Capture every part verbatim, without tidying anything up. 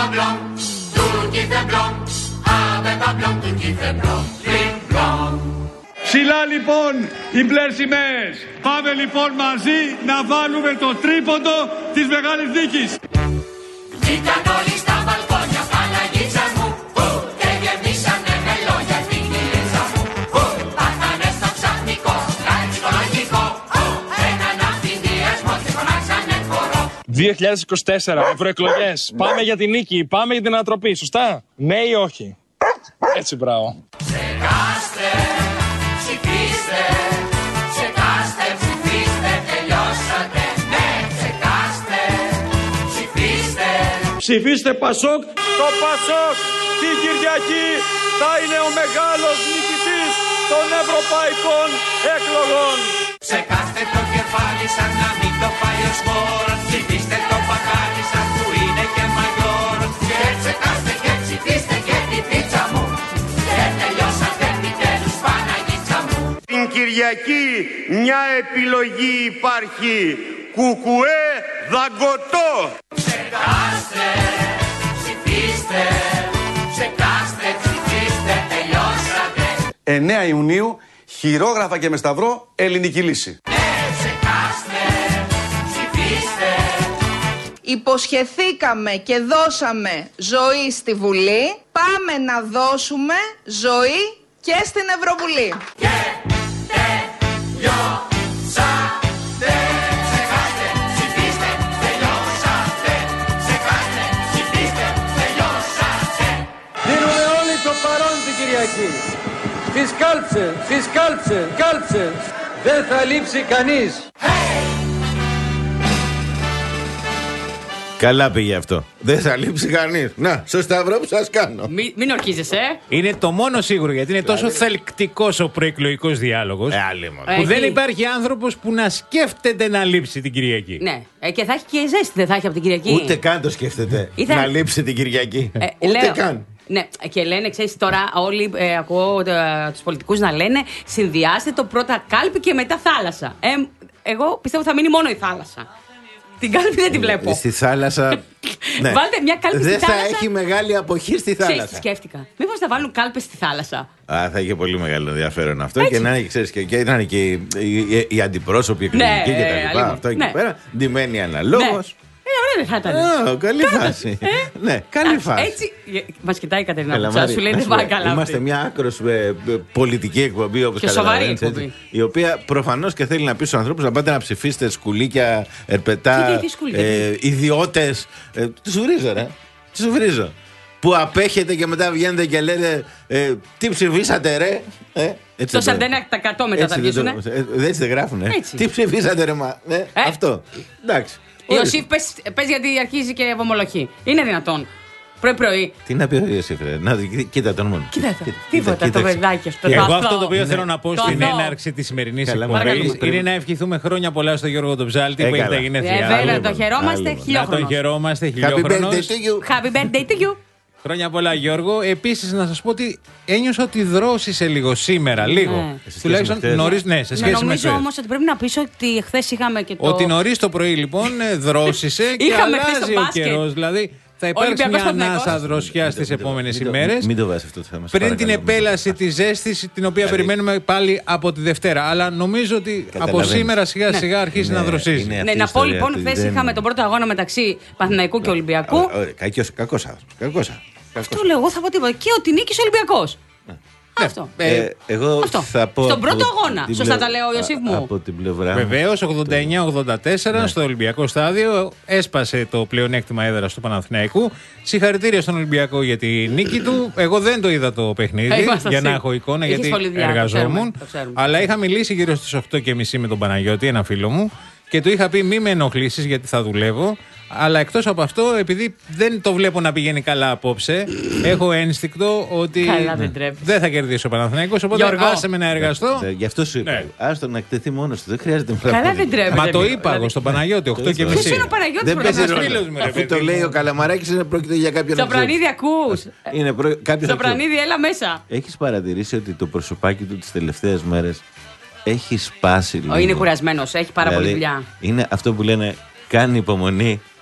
blanc, tout qui fait blanc, avec pas blanc, tout qui fait blanc, bling blanc. Ψηλά λοιπόν οι μπλε σημαίες. Πάμε λοιπόν μαζί να βάλουμε το τρίποντο της μεγάλης νίκης. Βγήκαν όλοι στα μπαλκόνια, Παναγίτσα μου, που, και γεμίσανε με λόγια την κυλίτσα μου, που, πάθανε στο ξαφνικό, ρατσικολογικό, που, έναν αυθυνδιασμό και φωνάξανε χορό. δύο χιλιάδες είκοσι τέσσερα, ευρωεκλογές. Πάμε για την νίκη, πάμε για την ανατροπή, σωστά? Ναι ή όχι? Έτσι, μπράβο. Ψεκάστε, ψηφίστε, ψεκάστε, ψηφίστε, τελειώσατε. Ναι, ψεκάστε, ψηφίστε. Ψηφίστε Πασόκ. Το Πασόκ την Κυριακή θα είναι ο μεγάλος νικητής των ευρωπαϊκών εκλογών. Ψεκάστε το κεφάλι σας να μην το πάει ο σπόρος. Ψηφίστε το παγάλι σας που είναι και μαγιόρος. Και ψεκάστε και ψηφίστε και την πίτσα μου. Και τελειώσατε επιτέλους Παναγίτσα μου. Την Κυριακή μια επιλογή υπάρχει. Κουκουέ δαγκωτό. Ψεκάστε, ψηφίστε, ψεκάστε, ψηφίστε, τελειώσατε. εννέα Ιουνίου, χειρόγραφα και με σταυρό, ελληνική λύση. Υποσχεθήκαμε και δώσαμε ζωή στη Βουλή, πάμε να δώσουμε ζωή και στην Ευρωβουλή. Και τελειώσατε, ψεκάστε, ψηφίστε, τελειώσατε, ψεκάστε, ψηφίστε, τελειώσατε. Δίνουμε όλοι το παρόν την Κυριακή. Στις κάλψες, στις κάλψες, κάλψες, δεν θα λείψει κανείς. Καλά πήγε αυτό. Δεν θα λείψει κανείς. Να, στο σταυρό που σας κάνω. Μη, μην ορκίζεσαι, ε. Είναι το μόνο σίγουρο, γιατί είναι τόσο θελκτικός ο προεκλογικός διάλογος, Ε, άλλη μόνο. που Ε, δεν τι? υπάρχει άνθρωπος που να σκέφτεται να λείψει την Κυριακή. Ναι, ε, και θα έχει και ζέστη, δεν θα έχει από την Κυριακή. Ούτε καν το σκέφτεται Ή θα- να λείψει την Κυριακή. Ε, Ούτε λέω- καν. Ναι, και λένε, ξέρεις, τώρα όλοι ε, ακούω ε, τους πολιτικούς να λένε συνδυάστε το πρώτα κάλπη και μετά θάλασσα. Ε, εγώ πιστεύω θα μείνει μόνο η θάλασσα. Την κάλπη δεν τη βλέπω. Στη θάλασσα. Ναι. Βάλτε μια κάλπη στη Δεν θα θάλασσα. έχει μεγάλη αποχή στη Ξέρεις τι θάλασσα. σκέφτηκα. Μήπως θα βάλουν κάλπες στη θάλασσα. Α, θα είχε πολύ μεγάλο ενδιαφέρον αυτό. Έτσι. Και να είναι, ξέρεις, και, και να είναι και οι, οι, οι αντιπρόσωποι εκλογικοί Ναι, και τα ε, λοιπά. αλλήμον. Αυτό εκεί Ναι. πέρα. Ντυμένοι αναλόγως. Ε, ωραία δεν θα ήταν. Α, καλή φάση. Ναι, καλή Α, φάση. Έτσι, μας κοιτάει η Κατερίνα Έλα, Κουτσά, Μάρη, σου λέει να δεν σου πω, πάει καλά. Είμαστε αυτή. μια άκρος ε, ε, πολιτική εκπομπή, όπως Και σοβαρή καταλαβαίνεις, έτσι, εκπομπή. η οποία προφανώς και θέλει να πει στους ανθρώπους να πάτε να ψηφίσετε σκουλίκια, ερπετά, Τι, τι, τι σκουλίκια, ε, ιδιώτες. Ε, τι σου βρίζω, ρε. Τι σου βρίζω. Που απέχετε και μετά βγαίνετε και λέτε ε, τι ψηφίσατε, ρε. Ε, έτσι Το δεν σαράντα ένα τοις εκατό μετά θα έτσι δεν βγίζουνε. το- ε, Έτσι δεν γράφουνε. Έτσι. Τι ψηφίσατε, ρε, μα. Ε, Αυτό. Εντάξει. Ιωσήφ, πες, πες γιατί αρχίζει και βομολογεί. Είναι δυνατόν. Πρωί-πρωί. Τι να πει ο Ιωσήφ, ρε. Να, κοίτα- κοίτα τον μόνο. Κοίτα το. Τίποτα το παιδάκι αυτό. Και το εγώ αθώο. αυτό το οποίο Ναι. θέλω να πω Το στην αθώο. έναρξη της σημερινής Καλά, εκπομπής παρακαλώ. είναι να ευχηθούμε χρόνια πολλά στον Γιώργο τον Ψάλτη που Ε, έχει τα καλά. Ε, γενέθλιά βέβαια, του. το χαιρόμαστε Άλλο. Να τον χιλιόχρονο. χαιρόμαστε Happy χιλιόχρονος. birthday to you. Happy birthday to you. Χρόνια πολλά, Γιώργο. Επίσης, να σας πω ότι ένιωσα ότι δρόσησε λίγο σήμερα. Λίγο. Ναι. Σε Τουλάχιστον σχέση με νωρίς, ναι, σε Ναι, σχέση με νομίζω χθες. όμως ότι πρέπει να πεις ότι χθες είχαμε και το. Ότι νωρίς το πρωί λοιπόν ε, δρόσησε και Είχαμε χθες αλλάζει το ο μπάσκετ. καιρός. Δηλαδή θα υπάρξει Ολυμπιακός μια Παναθηναϊκός. ανάσα δροσιά στις επόμενες Μην το- ημέρες. Μην το βάζεις αυτό το θέμα. σε Πριν παρακαλώ, την μην το επέλαση βάζεις. της ζέστης, την οποία Δηλαδή- περιμένουμε πάλι από τη Δευτέρα. Αλλά νομίζω ότι από Καταλαβαίνεις. σήμερα σιγά σιγά αρχίζει Είναι- να δροσίζει. είναι- Ναι, αυτή η να πω ιστορία λοιπόν, του χθες δεν- είχαμε τον πρώτο αγώνα μεταξύ Παναθηναϊκού και Ολυμπιακού. Ω, ω, κακός- Κακός άνθρωπος. Κακός άνθρωπος. Αυτό λέω, εγώ θα πω τίποτα. Και ότι νίκησε ο Ολυμπιακός. Αυτό. Ε, εγώ Αυτό. θα πω. Στον πρώτο από αγώνα. την Σωστά πλευρά- τα λέω, Ιωσήφ μου. Από την πλευρά. μου. Βεβαίως, ογδόντα εννιά ογδόντα τέσσερα Ναι. στο Ολυμπιακό στάδιο έσπασε το πλεονέκτημα έδρας του Παναθηναϊκού. Συγχαρητήρια στον Ολυμπιακό για τη νίκη του. Εγώ δεν το είδα το παιχνίδι Ε, ήμασταν για να σίγουροι. έχω εικόνα, Είχες γιατί πολλή δουλειά, το εργαζόμουν. ξέρουμε, το ξέρουμε. Αλλά είχα μιλήσει γύρω στις οκτώ και μισή με τον Παναγιώτη, ένα φίλο μου, και του είχα πει μη με ενοχλήσεις γιατί θα δουλεύω. Αλλά εκτός από αυτό, επειδή δεν το βλέπω να πηγαίνει καλά απόψε, έχω ένστικτο ότι Καλά, δεν τρέπεις. δεν θα κερδίσει ο Παναθηναϊκός. Οπότε Γιώργο. άσε με να εργαστώ. Ε, Γι' αυτό σου είπα. Ναι. Άστο να εκτεθεί μόνος του. Δεν χρειάζεται να Καλά, δεν τρέπεται. Μα το είπα Δηλαδή- εγώ στον Παναγιώτη, οκτώ και Ποιος μισή. είναι ο Παναγιώτης Δεν παίζει πρωταθλητής? ρόλο. φίλος μου, ρε Αφού παιδί το μου. λέει ο Καλαμαράκης, είναι πρόκειται για κάποιον. Σοπρανίδη, ακούς. Είναι προ... κάποιος Σοπρανίδη, έλα μέσα. Έχεις παρατηρήσει ότι το προσωπάκι του τις τελευταίες μέρες έχει σπάσει λίγο. Ο, είναι κουρασμένος, έχει πάρα Δηλαδή, πολλή δουλειά. Είναι αυτό που λένε κάνει υπομονή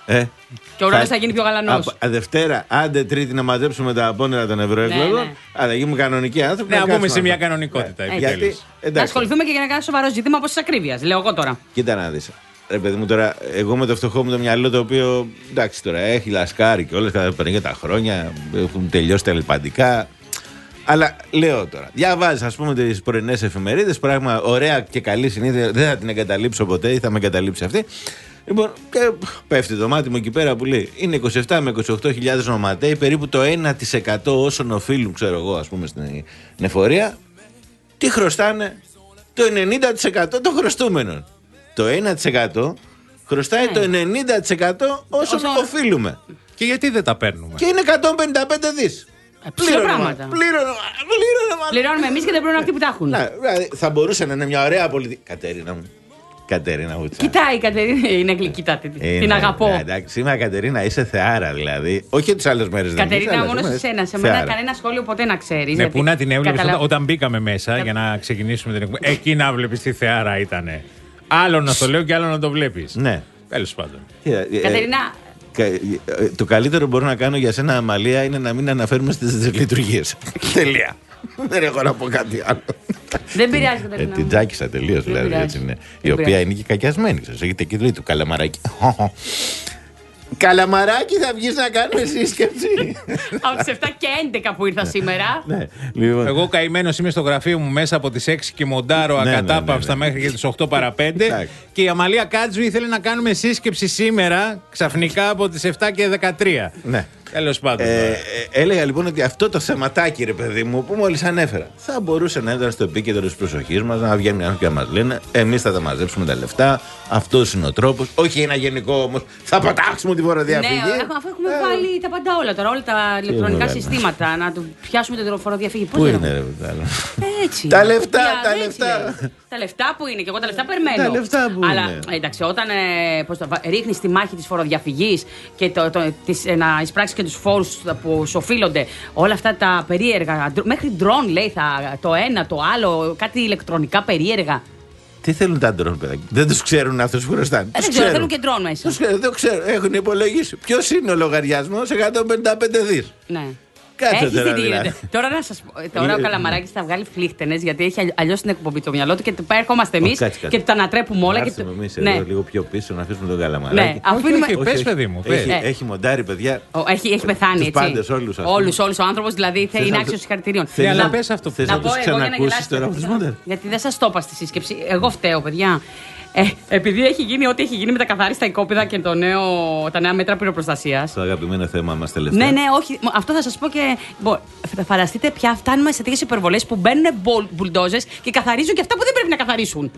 Ε, Και ο Ρόδος θα γίνει πιο γαλανός. Δευτέρα, άντε Τρίτη να μαζέψουμε τα απόνερα των ευρωεκλογών. Ναι, ναι. Αλλά γίνουμε κανονικοί άνθρωποι. Ναι, να μπούμε σε κάτσουμε μια να- κανονικότητα. Ναι. επιτέλους. Γιατί, Να εντάξει, ασχοληθούμε και για ένα σοβαρό ζήτημα όπως της ακρίβειας. Λέω εγώ τώρα. κοίτα να δεις. Ρε παιδί μου τώρα, εγώ με το φτωχό μου το μυαλό το οποίο εντάξει τώρα έχει λασκάρει και όλες κατά πενήντα χρόνια έχουν τελειώσει τα ελπαντικά. Αλλά λέω τώρα, διαβάζεις ας πούμε τις πρωινές εφημερίδες, πράγμα ωραία και καλή συνήθεια, δεν θα την εγκαταλείψω ποτέ ή θα με εγκαταλείψει αυτή. Λοιπόν, και πέφτει το μάτι μου εκεί πέρα που λέει είναι είκοσι επτά με είκοσι οκτώ χιλιάδες νοματέοι, περίπου το ένα τοις εκατό όσων οφείλουν, ξέρω εγώ, ας πούμε στην εφορία. Τι χρωστάνε? Το ενενήντα τοις εκατό των χρωστούμενων. Το ένα τοις εκατό χρωστάει Ναι. το ενενήντα τοις εκατό όσων Όσο- οφείλουμε. Και γιατί δεν τα παίρνουμε? Και είναι εκατόν πενήντα πέντε δις. Ε, ψηλά πράγματα. Πλήρωνα, πλήρωνα. Πληρώνουμε εμείς και δεν πληρώνουν αυτοί που τα έχουν. Ναι, δηλαδή, θα μπορούσε να είναι μια ωραία πολιτική. Κατερίνα μου. Κατερίνα μου. τσα. Κοιτάει η Κατερίνα. Είναι γλυκύτα. Την Είναι, την αγαπώ. ναι, εντάξει, σήμερα Κατερίνα είσαι θεάρα δηλαδή. Όχι τις άλλες μέρες δεν Κατερίνα, είσαι, αλλά μόνο σήμερα σε σένα. Σε θεάρα. μένα κανένα σχόλιο ποτέ να ξέρει. Ναι, πού να την έβλεπες καταλα... όταν, όταν μπήκαμε μέσα για να ξεκινήσουμε την εκπομπή. Εκεί να βλέπεις τι θεάρα ήτανε. Άλλο να το λέω και άλλο να το βλέπεις. Ναι. Τέλος πάντων. Κοίτα, ε, Κατερίνα, κα- ε, ε, το καλύτερο που μπορώ να κάνω για σένα, Αμαλία, είναι να μην αναφέρουμε στις λειτουργίες. Τελεία. Δεν έχω να πω κάτι άλλο. δεν πειράζει, Ε, Κατερίνα. την τζάκισα τελείω δηλαδή. πειράζει. Έτσι είναι. Δεν Η οποία πειράζει. είναι και κακιασμένη. Ξέρεις, έχετε εκεί λέει του καλαμαράκι. Καλαμαράκι, θα βγεις να κάνουμε σύσκεψη. Από τις επτά και έντεκα που ήρθα σήμερα. Ναι, λοιπόν. Εγώ καημένος είμαι στο γραφείο μου μέσα από τις έξι και μοντάρω Ναι, ναι, ακατάπαυστα ναι, ναι. μέχρι και τις οκτώ παρά πέντε. Εντάξει. Και η Αμαλία Κάτζου ήθελε να κάνουμε σύσκεψη σήμερα, ξαφνικά από τις επτά και δεκατρία. Ναι. Τέλος πάντων. Ε, τώρα. ε, έλεγα λοιπόν ότι αυτό το θεματάκι, ρε παιδί μου, που μόλις ανέφερα, θα μπορούσε να ήταν στο επίκεντρο της προσοχής μας, να βγαίνουν οι άνθρωποι και να μας λένε: εμείς θα τα μαζέψουμε τα λεφτά, αυτός είναι ο τρόπος. Όχι ένα γενικό όμως, θα πατάξουμε τη φοροδιαφυγή. Ναι, αφού έχουμε Ε, βάλει τα πάντα όλα τώρα, όλα τα ηλεκτρονικά είναι, συστήματα, να του πιάσουμε την φοροδιαφυγή. Πού δεν είναι, το- ρε παιδί. Έτσι. Τα λεφτά, Για- τα έτσι λεφτά. λέει. Τα λεφτά που είναι, και εγώ τα λεφτά περιμένω. Τα λεφτά που Αλλά είναι. εντάξει, όταν ε, πώς το, βα- ρίχνεις τη μάχη της φοροδιαφυγής και το, το, τις, ε, να εισπράξεις και τους φόρους που σου οφείλονται, όλα αυτά τα περίεργα, ντρο- μέχρι ντρόν λέει θα, το ένα, το άλλο, κάτι ηλεκτρονικά περίεργα. Τι θέλουν τα ντρόν, παιδάκι. Δεν τους ξέρουν αυτούς που χρωστάνε. Ε, δεν ξέρω, θέλουν και ντρόν μέσα. Τους ξέρουν, δεν ξέρω. Έχουν υπολογίσει. Ποιος είναι ο λογαριασμός? εκατόν πενήντα πέντε δις. Ναι. Κάτσε Έχεις τώρα, δει τι δηλαδή. γίνεται. Τώρα να σας πω. Τώρα ο Ε, Καλαμαράκης θα βγάλει φλίχτενες γιατί έχει αλλιώ την εκπομπή το μυαλό του και έρχομαστε εμεί Όχι, κάτσε, κάτσε. και τα ανατρέπουμε όλα. Και... Άρθουμε το- εμείς ναι. εδώ λίγο πιο πίσω να αφήσουμε τον Καλαμαράκη. Ναι, αφήνουμε. όχι, πες, παιδί μου, πες. Έχει, Ε. έχει μοντάρει, παιδιά. Ο, έχει, έχει πεθάνει, Τους έτσι. πάντες, όλους, ας πούμε. Όλους, όλους. Ο άνθρωπος δηλαδή θα Θες είναι να άξιος το- συγχαρητηρίων. Θες Ναι, να- αλλά πες αυτό που θες Να να πω τους εγώ για να ξανακούσεις γελάσετε. τώρα από τους μοντάρ. Γιατί δεν σας το είπα στη σύσκεψη. Εγώ φταίω, παιδιά. Ε, επειδή έχει γίνει ό,τι έχει γίνει με τα καθάριστα οικόπεδα και το νέο, τα νέα μέτρα πυροπροστασίας. Το αγαπημένο θέμα μας τελευταία. Ναι, ναι, όχι. Μ, Αυτό θα σας πω και. μπο- φα- Φανταστείτε πια φτάνουμε σε τέτοιες υπερβολές που μπαίνουν μπουλντόζες και καθαρίζουν και αυτά που δεν πρέπει να καθαρίσουν.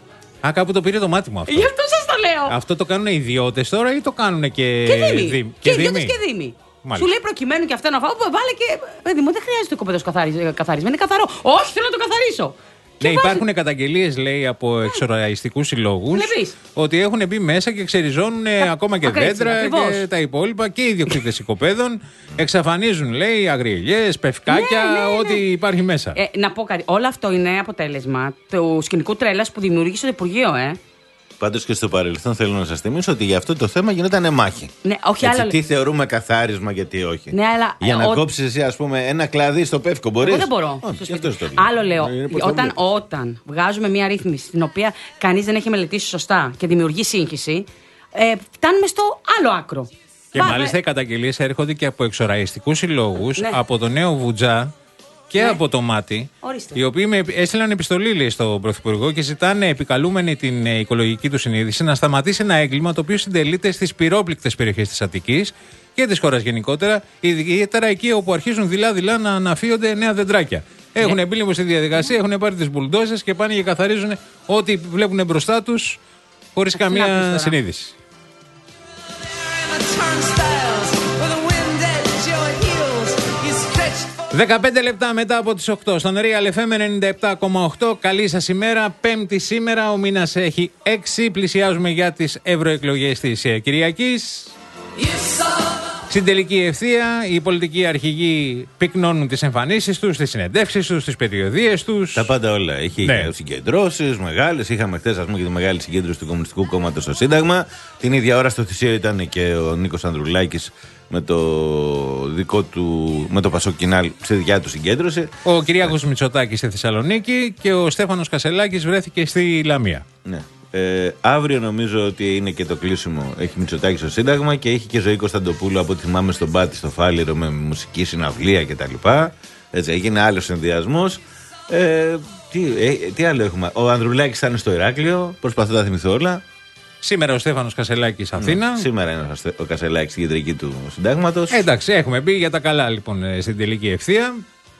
Α, κάπου το πήρε το μάτι μου αυτό. Γι' αυτό σας το λέω. Αυτό το κάνουν οι ιδιώτες τώρα ή το κάνουν και, Και δήμοι. δήμοι? Και ιδιώτες και δήμοι. Μάλιστα. Σου λέει προκειμένου και αυτό να φάω. Βάλε και. Παιδί μου, δεν χρειάζεται το κοπέδο καθάρισμα. Είναι καθαρό. Όχι, θέλω να το καθαρίσω. Και Ναι, βάζει- υπάρχουν καταγγελίες, λέει, από εξοραϊστικούς συλλόγους Βλέπεις. ότι έχουν μπει μέσα και ξεριζώνουν ε, ακόμα και ακραίτσια, δέντρα ακριβώς. και τα υπόλοιπα και οι ιδιοκτήτες οικοπαίδων. Εξαφανίζουν, λέει, αγριελιές, πευκάκια, Ναι, ναι, ναι. ό,τι υπάρχει μέσα. Ε, να πω κάτι. Όλο αυτό είναι αποτέλεσμα του σκηνικού τρέλας που δημιούργησε το Υπουργείο, ε. Πάντως και στο παρελθόν θέλω να σας θυμίσω ότι για αυτό το θέμα γινόταν μάχη. Ναι, όχι Έτσι, άλλο. τι θεωρούμε καθάρισμα και τι όχι. Ναι, αλλά, Για ε, να ο- κόψεις εσύ, ας πούμε, ένα κλαδί στο πεύκο, μπορείς. Εγώ δεν μπορώ. Όχι, στο γι' σπίτι. αυτό στο λέω. Άλλο λέω. Είναι πώς το Όταν, βλέπεις. όταν βγάζουμε μια ρύθμιση την οποία κανείς δεν έχει μελετήσει σωστά και δημιουργεί σύγχυση, ε, φτάνουμε στο άλλο άκρο. Και Πάμε- μάλιστα οι καταγγελίες έρχονται και από εξοραϊστικούς συλλόγους, Ναι. από το νέο Βουτζά και Ναι. από το Μάτι. Ορίστε. Οι οποίοι με έστειλαν επιστολή, λέει, στον Πρωθυπουργό και ζητάνε, επικαλούμενοι την ε, οικολογική του συνείδηση, να σταματήσει ένα έγκλημα το οποίο συντελείται στις πυρόπληκτες περιοχές της Αττικής και της χώρας γενικότερα, ιδιαίτερα εκεί όπου αρχίζουν δειλά-δειλά να αναφύονται νέα δεντράκια. Έχουν Ναι. μπει λίγο στη διαδικασία, έχουν πάρει τις μπουλντόζες και πάνε και καθαρίζουν ό,τι βλέπουν μπροστά τους χωρίς τι να πεις καμία τώρα. συνείδηση. δεκαπέντε λεπτά μετά από τις οκτώ στον Real εφ εμ ενενήντα επτά κόμμα οκτώ. Καλή σας ημέρα. Πέμπτη σήμερα, ο μήνας έχει έξι. Πλησιάζουμε για τις ευρωεκλογές της ε, Κυριακής. Στην τελική ευθεία, οι πολιτικοί αρχηγοί πυκνώνουν τις εμφανίσεις τους, τις συνεντεύξεις τους, τις περιοδίες τους. Τα πάντα όλα. Έχει ναι. συγκεντρώσεις μεγάλες. Είχαμε χθες, ας πούμε, και τη μεγάλη συγκέντρωση του Κομμουνιστικού Κόμματος στο Σύνταγμα. Την ίδια ώρα στο Θησίο ήταν και ο Νίκος Ανδρουλάκης με το δικό του, με το Πασόκ Κινάλ, στη δικιά του συγκέντρωση. Ο Κυριάκος Μητσοτάκης στη Θεσσαλονίκη και ο Στέφανος Κασελάκης βρέθηκε στη Λαμία. Ναι. Ε, αύριο νομίζω ότι είναι και το κλείσιμο. Έχει Μητσοτάκη στο Σύνταγμα και έχει και Ζωή Κωνσταντοπούλου από ό,τι θυμάμαι στον Πάτη στο Φάληρο με μουσική συναυλία κτλ. Έτσι, έγινε άλλο συνδυασμό. Ε, τι, ε, τι άλλο έχουμε. Ο Ανδρουλάκης θα είναι στο Ηράκλειο. Προσπαθώ να θυμηθώ όλα. Σήμερα ο Στέφανος Κασελάκης Αθήνα. Ναι, σήμερα είναι ο Κασελάκης στην κεντρική του συντάγματος. Ε, εντάξει, έχουμε μπει για τα καλά λοιπόν στην τελική ευθεία.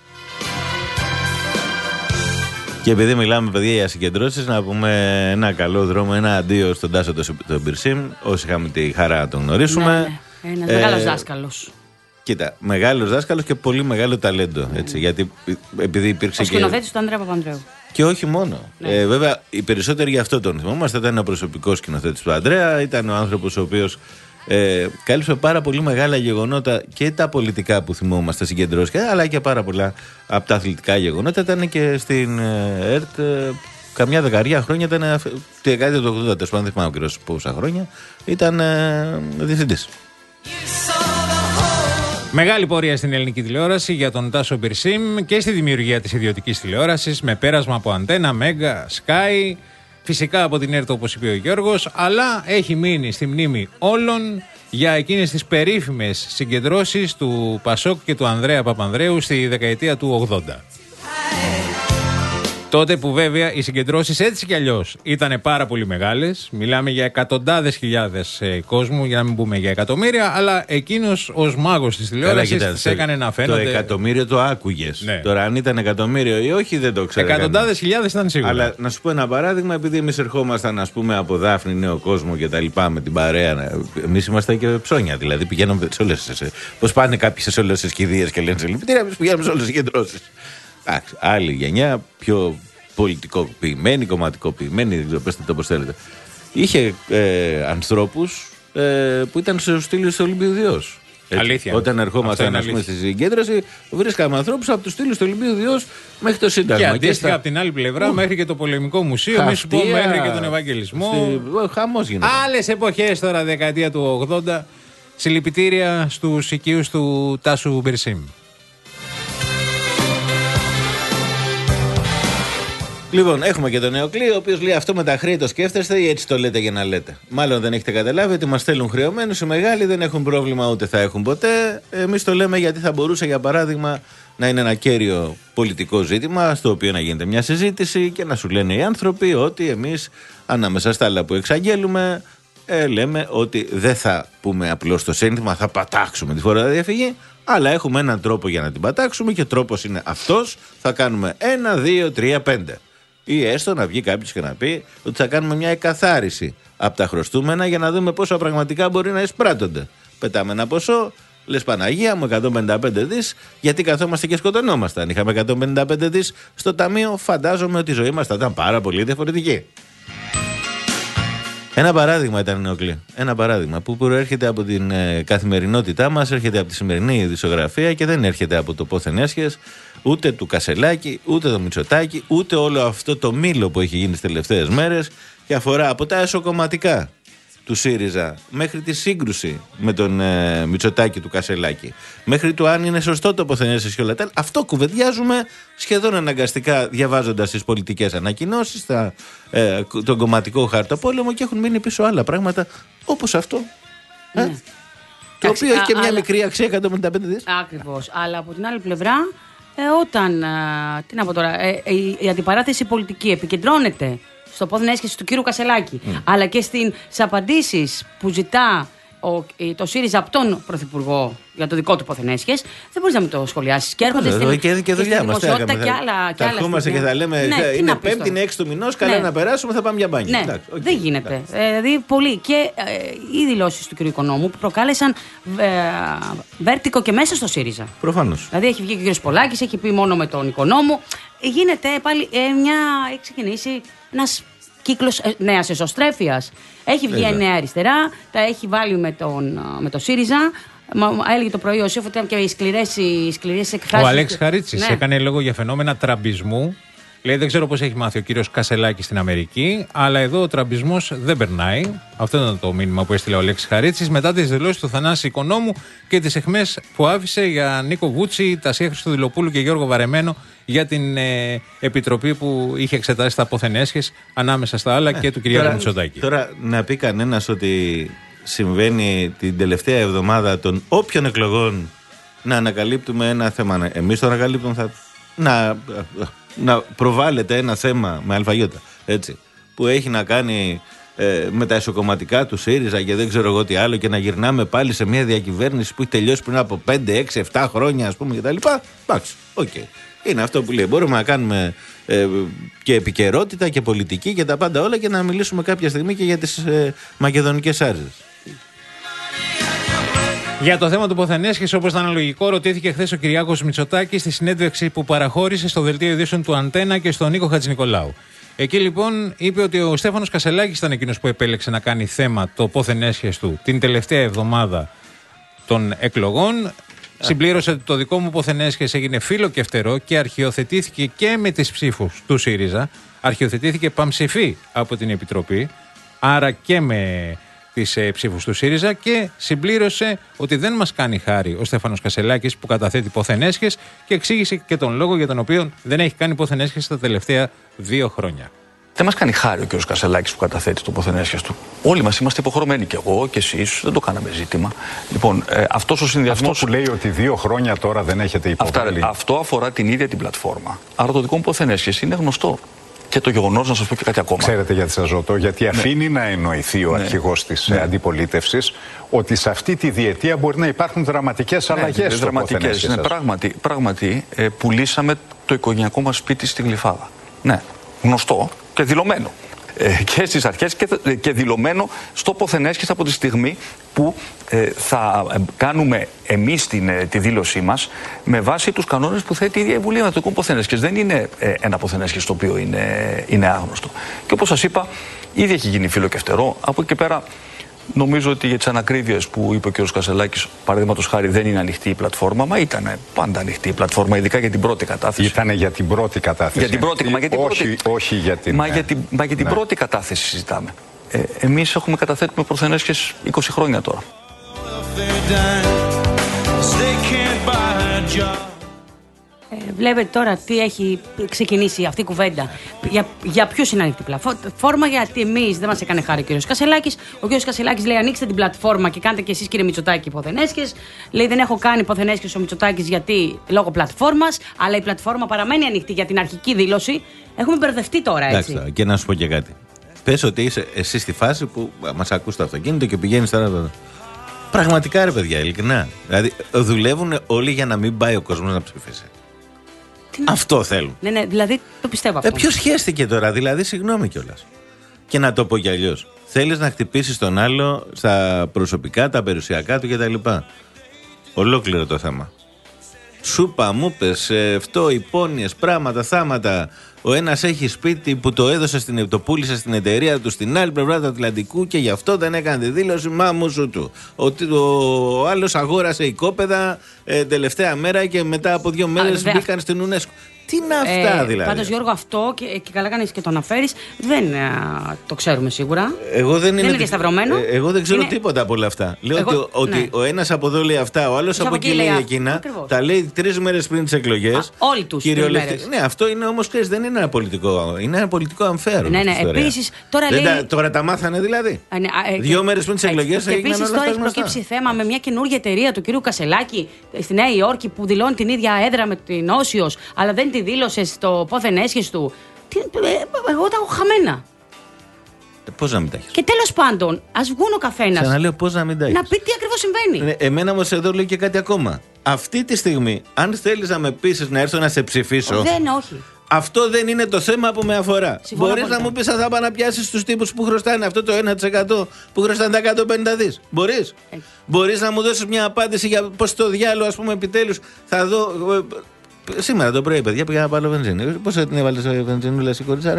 Και επειδή μιλάμε, παιδιά, για συγκεντρώσεις, να πούμε ένα καλό δρόμο, ένα αντίο στον Τάσο τον Πυρσίμ, όσοι είχαμε τη χαρά να τον γνωρίσουμε. Ναι, ναι. Ένας ε, μεγάλος δάσκαλος. Κοίτα, μεγάλος δάσκαλος και πολύ μεγάλο ταλέντο. Έτσι, mm. Γιατί επειδή υπήρξε. Ο σκηνοθέτης του Ανδρέα Παπανδρέου. Και όχι μόνο. Ναι. Ε, βέβαια, οι περισσότεροι γι' αυτό τον θυμόμαστε. Ήταν ο προσωπικός σκηνοθέτης του Ανδρέα, ήταν ο άνθρωπος ο οποίος ε, κάλυψε πάρα πολύ μεγάλα γεγονότα και τα πολιτικά που θυμόμαστε συγκεντρώσεις, αλλά και πάρα πολλά από τα αθλητικά γεγονότα. Ήταν και στην ε, ΕΡΤ ε, καμιά δεκαετία χρόνια, ήταν τη δεκαετία του ογδόντα, τέλος πάντων, δεν θυμάμαι ακριβώς πόσα χρόνια, ήταν ε, διευθυντής. Μεγάλη πορεία στην ελληνική τηλεόραση για τον Τάσο Πυρσίμ και στη δημιουργία της ιδιωτικής τηλεόρασης με πέρασμα από Αντένα, Μέγκα, Sky, φυσικά από την ΕΡΤ όπως είπε ο Γιώργος, αλλά έχει μείνει στη μνήμη όλων για εκείνες τις περίφημες συγκεντρώσεις του Πασόκ και του Ανδρέα Παπανδρέου στη δεκαετία του ογδόντα. Τότε που βέβαια οι συγκεντρώσεις έτσι κι αλλιώς ήταν πάρα πολύ μεγάλες. Μιλάμε για εκατοντάδες χιλιάδες ε, κόσμου, για να μην πούμε για εκατομμύρια, αλλά εκείνος ως μάγος της τηλεόρασης τις έκανε να φαίνονται. Το εκατομμύριο το άκουγες. Ναι. Τώρα, αν ήταν εκατομμύριο ή όχι, δεν το ξέρω. Εκατοντάδες χιλιάδες ήταν σίγουρα. Αλλά να σου πω ένα παράδειγμα, επειδή εμείς ερχόμασταν, ας πούμε, από Δάφνη, Νέο Κόσμο και τα λοιπά με την παρέα. Εμείς ήμασταν και ψώνια, δηλαδή πηγαίναμε σε όλες. Πώς πάνε κάποιοι σε όλες τις κηδείες και λένε σε λυπητήρια, εμείς πηγαίνουμε σε όλες τις συγκεντρώσεις. Άλλη γενιά, πιο πολιτικοποιημένη, κομματικοποιημένη, δεν ξέρω πέστε το πώς θέλετε. Είχε ε, ανθρώπους ε, που ήταν στο στήλο του Ολυμπίου Διός. Αλήθεια. Όταν ερχόμασταν ας πούμε, στη συγκέντρωση, βρίσκαμε ανθρώπους από του στήλου του Ολυμπίου Διός μέχρι το Σύνταγμα. Και αντίστοιχα στα... από την άλλη πλευρά, uh, μέχρι και το Πολεμικό Μουσείο, μη σου πω μέχρι και τον Ευαγγελισμό. Στη... Χαμός γίνεται. Άλλες εποχές τώρα, δεκαετία του ογδόντα. Συλληπιτήρια στους οικείους του Τάσου Πυρσίμ. Λοιπόν, έχουμε και τον Νεοκλή, ο οποίος λέει αυτό με τα χρέη το σκέφτεστε ή έτσι το λέτε για να λέτε. Μάλλον δεν έχετε καταλάβει ότι μας στέλνουν χρεωμένους, οι μεγάλοι δεν έχουν πρόβλημα ούτε θα έχουν ποτέ. Εμείς το λέμε γιατί θα μπορούσε, για παράδειγμα, να είναι ένα κέριο πολιτικό ζήτημα, στο οποίο να γίνεται μια συζήτηση και να σου λένε οι άνθρωποι ότι εμείς, ανάμεσα στα άλλα που εξαγγέλουμε, ε, λέμε ότι δεν θα πούμε απλώς το σύνθημα, θα πατάξουμε τη φοροδιαφυγή. Αλλά έχουμε έναν τρόπο για να την πατάξουμε και ο τρόπος είναι αυτός. Θα κάνουμε ένα, δύο, τρία, πέντε. Ή έστω να βγει κάποιος και να πει ότι θα κάνουμε μια εκαθάριση από τα χρωστούμενα για να δούμε πόσο πραγματικά μπορεί να εισπράττονται. Πετάμε ένα ποσό, λες Παναγία μου, εκατόν πενήντα πέντε δις, γιατί καθόμαστε και σκοτωνόμαστε. Αν είχαμε εκατόν πενήντα πέντε δις στο ταμείο, φαντάζομαι ότι η ζωή μας θα ήταν πάρα πολύ διαφορετική. Ένα παράδειγμα ήταν Νεοκλή. Ένα παράδειγμα που προέρχεται από την ε, καθημερινότητά μας, έρχεται από τη σημερινή ειδησιογραφία και δεν έρχεται από το πόθεν έσχες, ούτε του Κασελάκη, ούτε το Μητσοτάκη, ούτε όλο αυτό το μήλο που έχει γίνει τις τελευταίες μέρες και αφορά από τα εσωκομματικά του ΣΥΡΙΖΑ μέχρι τη σύγκρουση με τον ε, Μητσοτάκη του Κασελάκη, μέχρι το αν είναι σωστό το πόθεν έσχες και όλα τα. Αυτό κουβεντιάζουμε σχεδόν αναγκαστικά διαβάζοντας τις πολιτικές ανακοινώσεις, τα, ε, τον κομματικό χαρτοπόλεμο και έχουν μείνει πίσω άλλα πράγματα όπως αυτό. Ναι. Ε? Το Άξι, οποίο α, έχει και μια αλλά... μικρή αξία εκατόν πενήντα πέντε δις. Ακριβώς. Αλλά από την άλλη πλευρά, ε, όταν α, τι να πω τώρα, ε, ε, η, η αντιπαράθεση πολιτική επικεντρώνεται στο πόθεν έσχεση του κύριου Κασελάκη, mm. αλλά και στις απαντήσεις που ζητά ο, το ΣΥΡΙΖΑ από τον Πρωθυπουργό για το δικό του πόθεν έσχες, δεν μπορείς να μην το σχολιάσεις. Και έρχονται στην, και, και, δουλειά μας, δημοσιότητα και άλλα. Θα ερχόμαστε και θα λέμε ναι, είναι πέμπτη, είναι έξι του μηνός, καλά ναι. να περάσουμε, θα πάμε για μπάνιο. Ναι, εντάξει, okay, δεν γίνεται. Ε, δηλαδή πολύ. Και ε, οι δηλώσεις του κ. Οικονόμου που προκάλεσαν ε, βέρτικο και μέσα στο ΣΥΡΙΖΑ. Προφανώς. Δηλαδή έχει βγει και ο κ. Πολάκης, έχει πει μόνο με τον Οικονόμου. Γίνεται πάλι ε, μια. Έχει ξεκινήσει ένας κύκλος ε, νέας εσωστρέφειας. Έχει βγει η Νέα Αριστερά, τα έχει βάλει με τον, με το ΣΥΡΙΖΑ. Μα, έλεγε το πρωί ο Σεφ ότι ήταν και οι σκληρές εκφράσεις. Ο Αλέξης Χαρίτσης ναι. έκανε λόγο για φαινόμενα τραμπισμού. Λέει, δεν ξέρω πώς έχει μάθει ο κύριος Κασελάκης στην Αμερική, αλλά εδώ ο τραμπισμός δεν περνάει. Αυτό ήταν το μήνυμα που έστειλε ο Αλέξης Χαρίτσης μετά τις δηλώσεις του Θανάση Οικονόμου και τις αιχμές που άφησε για Νίκο Βούτσι, Τασία Χριστοδηλοπούλου και Γιώργο Βαρεμένο για την ε, επιτροπή που είχε εξετάσει τα πόθεν-έσχες ανάμεσα στα άλλα ε, και του Κυριάκου Μητσοτάκη. Τώρα να πει κανένας ότι συμβαίνει την τελευταία εβδομάδα των όποιων εκλογών να ανακαλύπτουμε ένα θέμα. Εμείς το ανακαλύπτουμε, θα. Να, να προβάλλεται ένα θέμα με αλφαγιώτα, έτσι, που έχει να κάνει ε, με τα εσωκομματικά του ΣΥΡΙΖΑ και δεν ξέρω εγώ τι άλλο, και να γυρνάμε πάλι σε μια διακυβέρνηση που έχει τελειώσει πριν από πέντε, έξι, επτά χρόνια, ας πούμε, κτλ. Εντάξει, οκ. Okay. Είναι αυτό που λέει. Μπορούμε να κάνουμε ε, και επικαιρότητα και πολιτική και τα πάντα όλα και να μιλήσουμε κάποια στιγμή και για τις ε, μακεδονικές άρζες. Για το θέμα του πόθεν-έσχες, όπως ήταν λογικό, ρωτήθηκε χθες ο Κυριάκος Μητσοτάκης στη συνέντευξη που παραχώρησε στο δελτίο ειδήσεων του Αντένα και στον Νίκο Χατζηνικολάου. Εκεί λοιπόν είπε ότι ο Στέφανος Κασελάκης ήταν εκείνος που επέλεξε να κάνει θέμα το πόθεν-έσχες του την τελευταία εβδομάδα των εκλογών. Συμπλήρωσε ότι το δικό μου πόθεν-έσχες έγινε φύλλο και φτερό και αρχιοθετήθηκε και με τις ψήφους του ΣΥΡΙΖΑ. Αρχιοθετήθηκε παμψηφί από την Επιτροπή, άρα και με τις ε, ψήφους του ΣΥΡΙΖΑ, και συμπλήρωσε ότι δεν μας κάνει χάρη ο Στέφανος Κασελάκης που καταθέτει πόθεν-έσχες και εξήγησε και τον λόγο για τον οποίο δεν έχει κάνει πόθεν-έσχες τα τελευταία δύο χρόνια. Δεν μας κάνει χάρη ο κ. Κασελάκης που καταθέτει το πόθεν-έσχες του. Όλοι μας είμαστε υποχρεωμένοι, και εγώ και εσείς, δεν το κάναμε ζήτημα. Λοιπόν, ε, αυτός ο συνδυασμός. Αυτό που λέει ότι δύο χρόνια τώρα δεν έχετε υποβάλει. Αυτά, αυτό αφορά την ίδια την πλατφόρμα. Άρα το δικό μου πόθεν-έσχες είναι γνωστό. Και το γεγονός, να σας πω και κάτι ακόμα. Ξέρετε γιατί σας ρωτώ, γιατί αφήνει ναι. να εννοηθεί ο ναι. αρχηγός της ναι. αντιπολίτευσης ότι σε αυτή τη διετία μπορεί να υπάρχουν δραματικές ναι, αλλαγές στο πόθεν-έσχες. Ναι, πράγματι, πράγματι ε, πουλήσαμε το οικογενειακό μας σπίτι στη Γλυφάδα. Ναι, γνωστό και δηλωμένο. Ε, και στις αρχές και, και δηλωμένο στο πόθεν-έσχες από τη στιγμή που ε, θα κάνουμε εμείς την, ε, τη δήλωσή μας με βάση τους κανόνες που θέτει η ίδια η Βουλή Ανατολικών Πόθεν-έσχες. Δεν είναι ε, ένα πόθεν-έσχες το οποίο είναι, είναι άγνωστο. Και όπως σας είπα, ήδη έχει γίνει φύλλο και φτερό. Από εκεί πέρα, νομίζω ότι για τις ανακρίβειες που είπε ο κ. Κασελάκης, παραδείγματος χάρη, δεν είναι ανοιχτή η πλατφόρμα, μα ήταν πάντα ανοιχτή η πλατφόρμα, ειδικά για την πρώτη κατάθεση. Ήταν για την πρώτη κατάθεση. Για την πρώτη, μα για την όχι, πρώτη, όχι για την. Μα για την, μα για την ναι. πρώτη κατάθεση συζητάμε. Ε, εμείς έχουμε καταθέτουμε πόθεν-έσχες είκοσι χρόνια τώρα. Ε, βλέπετε τώρα τι έχει ξεκινήσει αυτή η κουβέντα. Για, για ποιους είναι ανοιχτή πλατφόρμα, γιατί εμείς δεν μας έκανε χάρη ο κ. Κασελάκης. Ο κ. Κασελάκης λέει: ανοίξτε την πλατφόρμα και κάντε και εσείς, κύριε Μητσοτάκη, πόθεν-έσχες. Λέει: δεν έχω κάνει πόθεν-έσχες ο Μητσοτάκης γιατί λόγω πλατφόρμας, αλλά η πλατφόρμα παραμένει ανοιχτή για την αρχική δήλωση. Έχουμε μπερδευτεί τώρα, έτσι. Εντάξει, και να σου πω και κάτι. Πες ότι είσαι εσύ στη φάση που μας ακούς το αυτοκίνητο και πηγαίνεις τώρα. Πραγματικά, ρε παιδιά, ειλικρινά. Δηλαδή, δουλεύουν όλοι για να μην πάει ο κόσμος να ψηφίσει. Αυτό θέλουν. Ναι, ναι, δηλαδή το πιστεύω αυτό. Ε, ποιος χαίστηκε τώρα, δηλαδή, συγγνώμη κιόλας. Και να το πω κι αλλιώς. Θέλεις να χτυπήσεις τον άλλο στα προσωπικά, τα περιουσιακά του κτλ. Ολόκληρο το θέμα. Σούπα, μου πες, αυτό, υπόνοιες, πράγματα, θάματα. Ο ένας έχει σπίτι που το έδωσε, στην, το πούλησε στην εταιρεία του στην άλλη πλευρά του Ατλαντικού και γι' αυτό δεν έκανε τη δήλωση. Μα μου σου του. Ο, ο, ο άλλος αγόρασε οικόπεδα ε, τελευταία μέρα και μετά από δύο μέρες μπήκαν στην UNESCO. Τι είναι αυτά, ε, δηλαδή. Πάντως, Γιώργο, αυτό και, και καλά κάνεις και το αναφέρεις, δεν α, το ξέρουμε σίγουρα. Εγώ δεν, δεν είναι, είναι διασταυρωμένο. Ε, εγώ δεν ξέρω είναι... τίποτα από όλα αυτά. Λέω εγώ, ότι, ναι. ότι ο ένας από εδώ λέει αυτά, ο άλλος από εκεί λέει εκείνα. Ακριβώς. Τα λέει τρεις μέρες πριν τις εκλογές. Όλοι τους τρεις μέρες. Ναι, αυτό είναι όμως, ξέρεις, δεν είναι ένα πολιτικό. Είναι ένα πολιτικό αμφέρο. Ναι, ναι, επίσης. Τώρα, λέει... τα, τώρα τα μάθανε δηλαδή. Α, ναι, α, Δύο και, μέρες πριν τις εκλογές έγιναν όλα αυτά. Επίσης, τώρα έχει προκύψει θέμα με μια καινούργια εταιρεία του κ. Κασελάκη στη Νέα Υόρκη που δηλώνει την ίδια έδρα με την Όσιος, αλλά δεν τη δήλωσε στο πόθεν-έσχες του. Τι, εγώ τα έχω χαμένα. Ε, πώς να μην τα έχεις. Και τέλος πάντων, ας βγουν ο καθένας. Ξαναλέω, πώς να μην τα έχεις. Να πει τι ακριβώς συμβαίνει. Ε, εμένα όμως εδώ λέω και κάτι ακόμα. Αυτή τη στιγμή, αν θέλεις να με πείσεις να έρθω να σε ψηφίσω. Δεν, όχι. Αυτό δεν είναι το θέμα που με αφορά. Μπορείς να μου πεις αν θα πάω να πιάσεις τους τύπους που χρωστάνε αυτό το ένα τοις εκατό που χρωστάνε τα εκατόν πενήντα δις. Μπορείς. Ε. Μπορείς να μου δώσεις μια απάντηση για πώς το διάλογο, ας πούμε, επιτέλους θα δω. Σήμερα το πρωί, παιδιά, πήγα να πάρω βενζίνη. Πώς την έβαλες βενζίνουλα, η κοριτσάρα μου?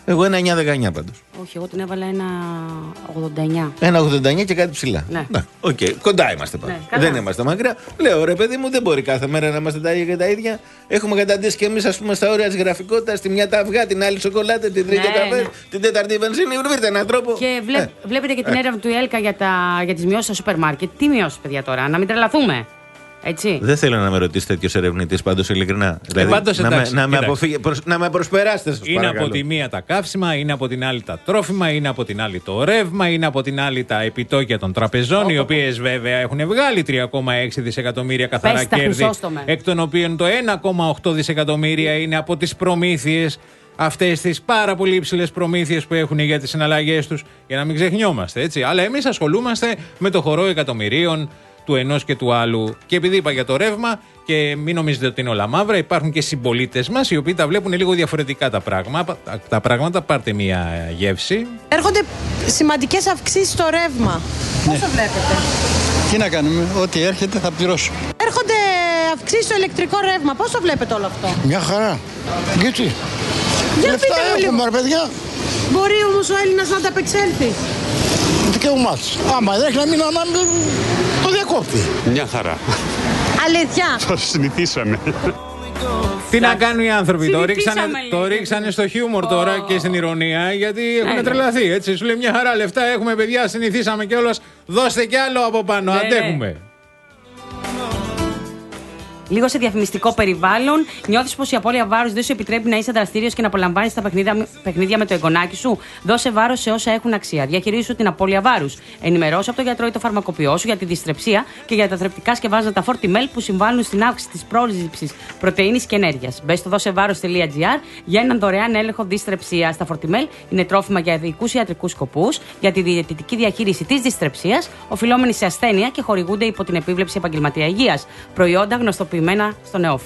Εγώ ένα εννιά δεκαεννιά πάντως. Όχι, εγώ την έβαλα ένα ογδόντα εννιά. Ένα ογδόντα εννιά και κάτι ψηλά. Ναι. Να, okay. Κοντά είμαστε πάντα. Ναι, δεν είμαστε μακριά. Λέω ρε παιδί μου, δεν μπορεί κάθε μέρα να είμαστε τα ίδια και τα ίδια. Έχουμε καταντήσει και εμείς, ας πούμε, στα όρια της γραφικότητας. Τη μια τα αυγά, την άλλη σοκολάτα, την τρίτη ναι, καφέ, ναι. την τέταρτη βενζίνη. Βρείτε έναν τρόπο. Και βλέ... ε. βλέπετε και την ε. έρευνα του ΕΛΚΑ για, τα... για τις μειώσεις στα σούπερ μάρκετ. Τι μειώσεις, παιδιά, τώρα, να μην τρελαθούμε. Έτσι. Δεν θέλω να με ρωτήσει τέτοιο ερευνητή, πάντως ειλικρινά. Ε, δηλαδή, πάντως, να, εντάξει, με, να, με αποφύγε, προς, να με προσπεράσετε, σας είναι παρακαλώ. Από τη μία τα καύσιμα, είναι από την άλλη τα τρόφιμα, είναι από την άλλη το ρεύμα, είναι από την άλλη τα επιτόκια των τραπεζών, oh, οι οποίες βέβαια έχουν βγάλει τρία κόμμα έξι δισεκατομμύρια καθαρά κέρδη, εκ των οποίων το ένα κόμμα οκτώ δισεκατομμύρια είναι από τις προμήθειες. Αυτές τις πάρα πολύ υψηλές προμήθειες που έχουν για τις συναλλαγές τους, για να μην ξεχνιόμαστε, έτσι. Αλλά εμείς ασχολούμαστε με το χορό εκατομμυρίων του ενός και του άλλου. Και επειδή είπα για το ρεύμα, και μην νομίζετε ότι είναι όλα μαύρα, υπάρχουν και συμπολίτες μας οι οποίοι τα βλέπουν λίγο διαφορετικά τα πράγματα. Τα πράγματα, πάρτε μία γεύση. Έρχονται σημαντικές αυξήσεις στο ρεύμα. Ναι. Πώς το βλέπετε? Τι να κάνουμε, ό,τι έρχεται θα πληρώσω. Έρχονται αυξήσεις στο ηλεκτρικό ρεύμα. Πώς το βλέπετε όλο αυτό? Μια χαρά. Γιατί? Για λεφτά έχουμε, ρε παιδιά. Μπορεί όμως ο Έλληνας να ανταπεξέλθει? Δικαίωμά του. Άμα δεν έχει να μην ανάμπει, το διακόπτει. Μια χαρά. Αλήθεια. Το συνηθίσαμε. Τι να κάνουν οι άνθρωποι, το ρίξανε, το ρίξανε στο χιούμορ τώρα oh. και στην ηρωνία, γιατί έχουν τρελαθεί. Έτσι. Σου λέει μια χαρά λεφτά έχουμε, παιδιά, συνηθίσαμε κιόλας. Δώστε κι άλλο από πάνω, ναι, αντέχουμε. Λίγο σε διαφημιστικό περιβάλλον, νιώθεις πως η απώλεια βάρους δεν σου επιτρέπει να είσαι δραστήριος και να απολαμβάνεις τα παιχνίδια, παιχνίδια με το εγγονάκι σου? Δώσε βάρος σε όσα έχουν αξία. Διαχειρίσου την απώλεια βάρους. Ενημερώσου από τον γιατρό ή το φαρμακοποιό σου για τη δυστρεψία και για τα θρεπτικά σκευάσματα Fortimel που συμβάλλουν στην αύξηση της πρόσληψης πρωτεΐνης και ενέργειας. Μπες στο δώσε βάρος τελεία τζι άρ για έναν δωρεάν έλεγχο δυστρεψίας. Τα Fortimel είναι τρόφιμα για ειδικούς ιατρικούς σκοπούς, για τη διαιτητική διαχείριση της δυστρεψίας, οφειλόμενη σε ασθένεια και χορηγούνται υπό την επίβλεψη επαγγελματία υγείας. Προϊόντα γνωστοποιημένα στον ΕΟΦ.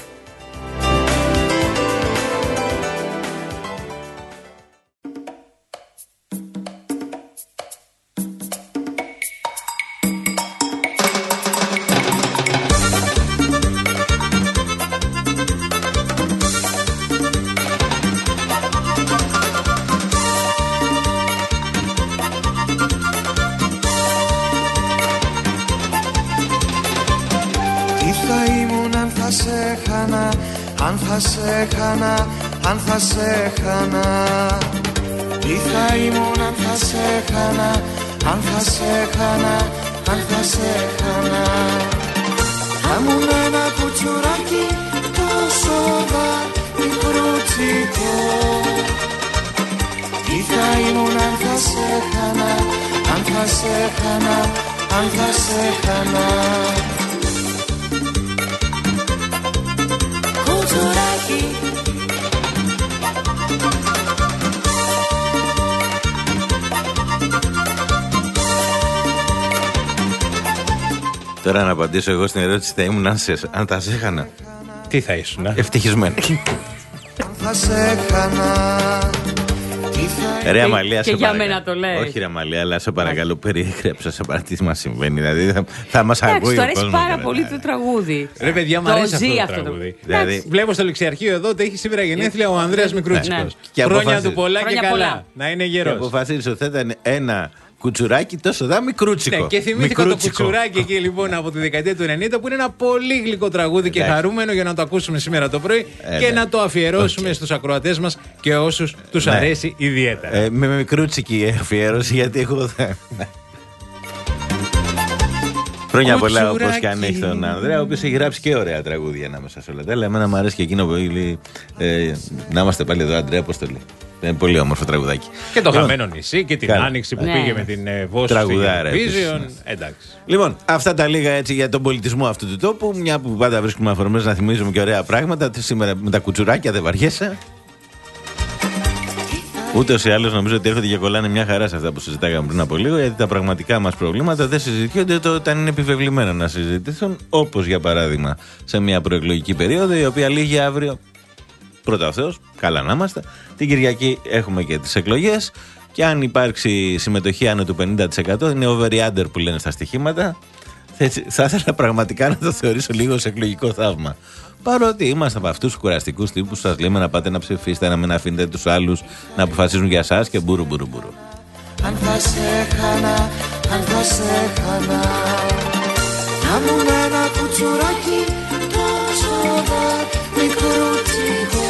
Αν θα σε χάνα, αν θα σε χάνα. Τι θα ήμουν αν θα σε χάνα, αν θα σε χάνα, αν θα σε χάνα. Θα ήμουν ένα κουτσουράκι τόσο μικρούτσικο. Τι θα ήμουν αν θα σε χάνα, αν θα σε χάνα, αν θα σε χάνα. Τώρα να απαντήσω εγώ στην ερώτηση, θα ήμουν αν, σε, αν τα σε έχανα. Τι θα ήσουν, ε? Ευτυχισμένο. Ρε Αμαλία, και για μένα το λέει. Όχι ρε Αμαλία, αλλά σε παρακαλώ περιέγραψα σε παρά τι μας συμβαίνει. Δηλαδή θα, θα μας ακούει ο κόσμος. Εντάξει, αρέσει πάρα πολύ το τραγούδι. Ρε παιδιά, μου αρέσει αυτό το τραγούδι. Δηλαδή, βλέπω στο λεξιαρχείο εδώ ότι έχει σήμερα γενέθλια ο Ανδρέας Μικρούτσικος. Χρόνια του πολλά και καλά. Να είναι γερός. Και αποφασίζει ότι θα ήταν ένα κουτσουράκι τόσο δά μικρούτσικο. Ναι, και θυμήθηκα το κουτσουράκι εκεί λοιπόν από τη δεκαετία του ενενήντα που είναι ένα πολύ γλυκό τραγούδι και χαρούμενο για να το ακούσουμε σήμερα το πρωί ε, και ναι. να το αφιερώσουμε okay. στους ακροατές μας και όσους τους ναι. αρέσει ιδιαίτερα. Ε, με μικρούτσικη αφιέρωση γιατί έχω. Χρόνια πολλά όπως και αν έχει τον Ανδρέα, ο οποίος έχει γράψει και ωραία τραγούδια ανάμεσα σε όλα τα άλλα. Εμένα μου αρέσει και εκείνο που λέει ε, να είμαστε πάλι εδώ, Ανδρέα, πώς το λέει. Είναι πολύ όμορφο τραγουδάκι. Και το χαμένο νησί και την Καλά. άνοιξη που ναι. πήγε με την Βόση στην Vision. Εντάξει. Λοιπόν, αυτά τα λίγα έτσι για τον πολιτισμό αυτού του τόπου. Μια που πάντα βρίσκουμε αφορμές να θυμίζουμε και ωραία πράγματα. Σήμερα με τα κουτσουράκια δεν βαριέσαι. Ούτως ή άλλως νομίζω ότι έρχονται και κολλάνε μια χαρά σε αυτά που συζητάγαμε πριν από λίγο, γιατί τα πραγματικά μας προβλήματα δεν συζητιόνται όταν είναι επιβεβλημένα να συζητηθούν. Όπως για παράδειγμα σε μια προεκλογική περίοδο η οποία λήγει αύριο. Πρώτα ο Θεός, καλά να είμαστε. Την Κυριακή έχουμε και τις εκλογές. Και αν υπάρξει συμμετοχή άνω του πενήντα τοις εκατό, είναι over under που λένε στα στοιχήματα, Έτσι, θα ήθελα πραγματικά να το θεωρήσω λίγο σε εκλογικό θαύμα. Παρότι είμαστε από αυτούς τους κουραστικούς τύπους που σας λέμε να πάτε να ψηφίσετε, να μην αφήνετε τους άλλους να αποφασίζουν για εσάς και μπουρου μπουρου μπουρου. Αν θα σε χάνα, αν θα σε χάνα, να μου ένα κουτσουράκι τόσο μικρούτσικο.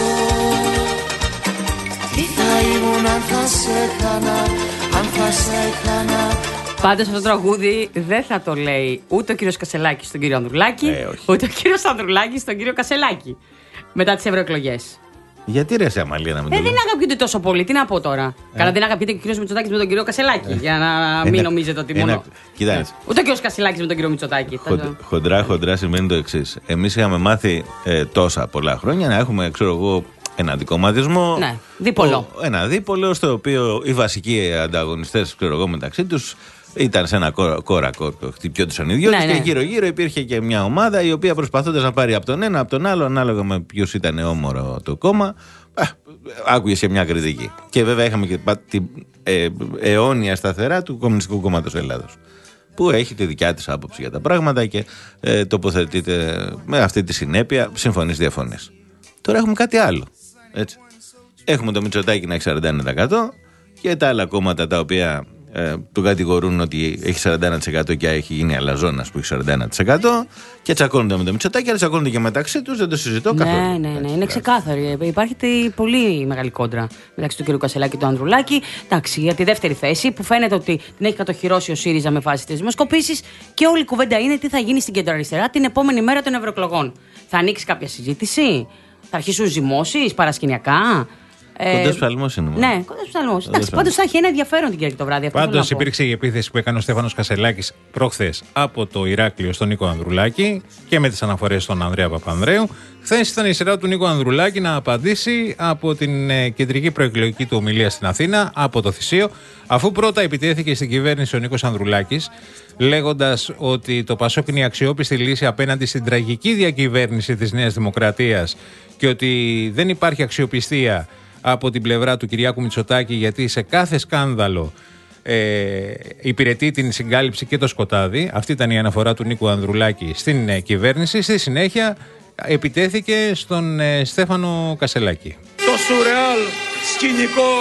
Τι θα ήμουν αν θα σε χάνα, αν θα σε χάνα. Πάντως αυτό το τραγούδι δεν θα το λέει ούτε ο κύριος Κασελάκης στον κύριο Ανδρουλάκη, ε, ούτε ο κύριος Ανδρουλάκης στον κύριο Κασελάκη μετά τις ευρωεκλογές. Γιατί ρε σε Αμαλία να μην ε, το δεν αγαπιούνται τόσο πολύ, τι να πω τώρα. Ε. Καλά, δεν αγαπιέται και ο κύριος Μητσοτάκης με τον κύριο Κασελάκη, ε. για να μην ένα, νομίζετε ότι μόνο. Κοιτάξτε. Ε. Ούτε ο κύριος Κασελάκης με τον κύριο Μητσοτάκη. Χον, χοντρά, χοντρά σημαίνει το εξής. Εμείς είχαμε μάθει ε, τόσα πολλά χρόνια να έχουμε, ξέρω εγώ, ένα δικομματισμό. Ναι, δίπολο. Ο, ένα δίπολο, στο οποίο οι βασικοί ανταγωνιστές, ξέρω εγώ, μεταξύ τους ήταν σε ένα κόρα κόρκο, χτυπιόντουσαν οι δυο τους, ναι, και ναι. γύρω-γύρω υπήρχε και μια ομάδα η οποία προσπαθώντας να πάρει από τον ένα, από τον άλλο, ανάλογα με ποιος ήταν όμορο το κόμμα, α, άκουγε σε μια κριτική. Και βέβαια είχαμε και την ε, αιώνια σταθερά του Κομμουνιστικού Κόμματος Ελλάδος, που έχει τη δικιά της άποψη για τα πράγματα και ε, τοποθετείται με αυτή τη συνέπεια, συμφωνείς διαφωνείς. Τώρα έχουμε κάτι άλλο. Έτσι. Έχουμε το Μητσοτάκη να έχει σαράντα ένα τοις εκατό και τα άλλα κόμματα τα οποία ε, του κατηγορούν ότι έχει σαράντα ένα τοις εκατό και έχει γίνει αλαζόνας που έχει σαράντα ένα τοις εκατό και τσακώνονται με το Μητσοτάκη, αλλά τσακώνονται και μεταξύ τους, δεν το συζητώ καθόλου. Ναι, ναι, ναι, είναι ξεκάθαρη. Υπάρχει πολύ μεγάλη κόντρα μεταξύ του κ. Κασελάκη και του Ανδρουλάκη. Εντάξει, για τη δεύτερη θέση που φαίνεται ότι την έχει κατοχυρώσει ο ΣΥΡΙΖΑ με βάση τις δημοσκοπήσεις και όλη η κουβέντα είναι τι θα γίνει στην κεντροαριστερά την επόμενη μέρα των ευρωεκλογών. Θα ανοίξει κάποια συζήτηση, θα αρχίσουν ζυμώσεις παρασκηνιακά. Κοντός ψαλμός είναι. Ναι, κοντός ψαλμός. Εντάξει, πάντως θα έχει ένα ενδιαφέρον την Κυριακή το βράδυ. Πάντως υπήρξε η επίθεση που έκανε ο Στέφανος Κασελάκης προχθές από το Ηράκλειο στον Νίκο Ανδρουλάκη και με τις αναφορές στον Ανδρέα Παπανδρέου. Χθες ήταν η σειρά του Νίκο Ανδρουλάκη να απαντήσει από την ε, κεντρική προεκλογική του ομιλία στην Αθήνα, από το Θησίο, αφού πρώτα επιτέθηκε στην κυβέρνηση ο Νίκος Ανδρουλάκης, λέγοντας ότι το Πασόκ είναι η αξιόπιστη λύση απέναντι στην τραγική διακυβέρνηση της Νέας Δημοκρατίας και ότι δεν υπάρχει αξιοπιστία από την πλευρά του Κυριάκου Μητσοτάκη, γιατί σε κάθε σκάνδαλο ε, υπηρετεί την συγκάλυψη και το σκοτάδι. Αυτή ήταν η αναφορά του Νίκου Ανδρουλάκη στην ε, κυβέρνηση. Στη συνέχεια επιτέθηκε στον ε, Στέφανο Κασελάκη. Το σουρεάλ σκηνικό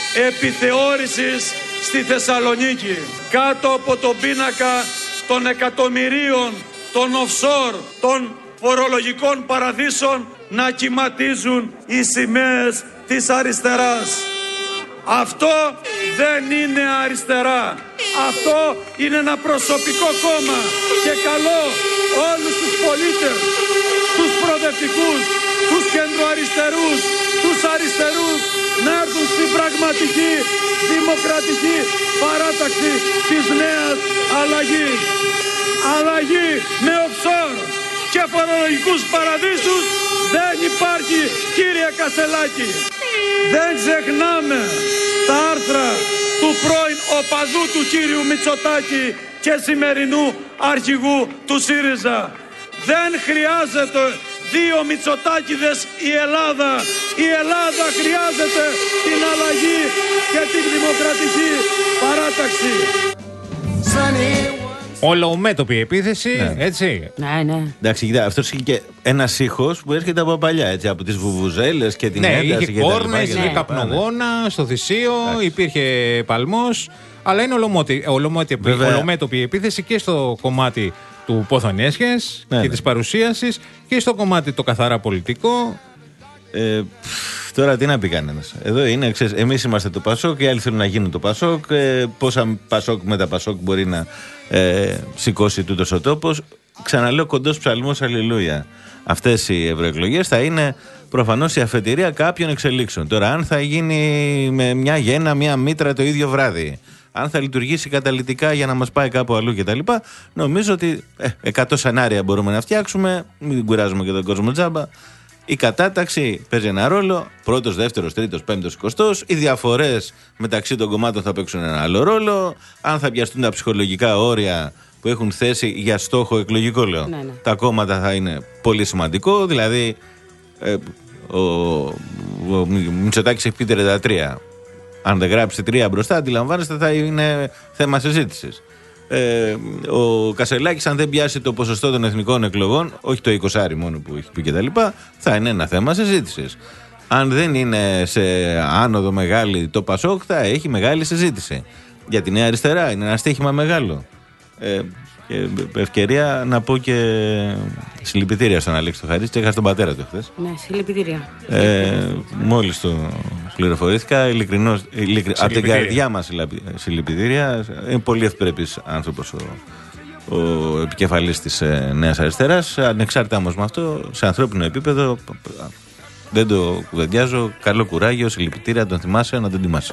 επιθεώρησης στη Θεσσαλονίκη, κάτω από τον πίνακα των εκατομμυρίων των offshore, των φορολογικών παραδείσων, να κυματίζουν οι σημαίες της αριστεράς. Αυτό δεν είναι αριστερά. Αυτό είναι ένα προσωπικό κόμμα και καλώ όλους τους πολίτες, τους προοδευτικούς, τους κεντροαριστερούς, τους αριστερούς να έρθουν στην πραγματική δημοκρατική παράταξη της νέας αλλαγής. Αλλαγή με offshore και φορολογικούς παραδείσους δεν υπάρχει, κύριε Κασελάκη. Δεν ξεχνάμε τα άρθρα του πρώην οπαδού του κύριου Μητσοτάκη και σημερινού αρχηγού του ΣΥΡΙΖΑ. Δεν χρειάζεται δύο Μητσοτάκηδες η Ελλάδα. Η Ελλάδα χρειάζεται την αλλαγή και την δημοκρατική παράταξη. Ολομέτωπη επίθεση, ναι. Έτσι. Ναι, ναι. Εντάξει, κοιτά, αυτός είχε και ένα ήχος που έρχεται από παλιά, έτσι, από τις βουβουζέλες και την ναι, ένταση. Είχε κόρνες, είχε καπνογόνα, στο Θησίο, εντάξει. Υπήρχε παλμός, αλλά είναι ολομέτωπη, ολομέτωπη επίθεση και στο κομμάτι του Ποθονέσχες ναι, και ναι. της παρουσίασης και στο κομμάτι το καθαρά πολιτικό. Ε, Τώρα τι να πει κανένας. Εδώ είναι, ξέρεις, εμείς είμαστε το Πασόκ, οι άλλοι θέλουν να γίνουν το Πασόκ. Ε, πόσα Πασόκ με τα Πασόκ μπορεί να ε, σηκώσει τούτος ο τόπος. Ξαναλέω, κοντός ψαλμός, αλληλούια. Αυτές οι ευρωεκλογές θα είναι προφανώς η αφετηρία κάποιων εξελίξεων. Τώρα, αν θα γίνει με μια γένα, μια μήτρα το ίδιο βράδυ, αν θα λειτουργήσει καταλυτικά για να μας πάει κάπου αλλού κτλ., νομίζω ότι ε, εκατό σενάρια μπορούμε να φτιάξουμε. Μην κουράζουμε και τον κόσμο τζάμπα. Η κατάταξη παίζει ένα ρόλο. Πρώτος, δεύτερος, τρίτος, πέμπτος, εικοστός. Οι διαφορές μεταξύ των κομμάτων θα παίξουν ένα άλλο ρόλο. Αν θα πιαστούν τα ψυχολογικά όρια που έχουν θέσει για στόχο εκλογικό, λέω. Ναι, ναι. Τα κόμματα θα είναι πολύ σημαντικό. Δηλαδή, ε, ο, ο Μητσοτάκης έχει πει τριάντα τρία. Αν δεν γράψει τρία μπροστά, αντιλαμβάνεστε, θα είναι θέμα συζήτησης. Ε, ο Κασελάκης, αν δεν πιάσει το ποσοστό των εθνικών εκλογών, όχι το είκοσι μόνο που έχει πει και τα λοιπά, θα είναι ένα θέμα συζήτησης. Αν δεν είναι σε άνοδο μεγάλη το Πασόκ, θα έχει μεγάλη συζήτηση. Για τη Νέα Αριστερά είναι ένα στοίχημα μεγάλο. Ε, και ευκαιρία να πω και συλληπιτήρια στον Αλέξη το Χαρίτσι. Έχασε τον πατέρα του χθες. Ναι, συλληπιτήρια. Ε, μόλις το πληροφορήθηκα, ειλικρινώς, ειλικρι... από την καρδιά μας συλληπιτήρια. Είναι πολύ ευπρεπής άνθρωπος ο, ο επικεφαλής της ε, Νέας Αριστεράς. Ανεξάρτητα όμως με αυτό, σε ανθρώπινο επίπεδο, δεν το κουβεντιάζω. Καλό κουράγιο, συλληπιτήρια, τον θυμάσαι, να τον τιμάσαι.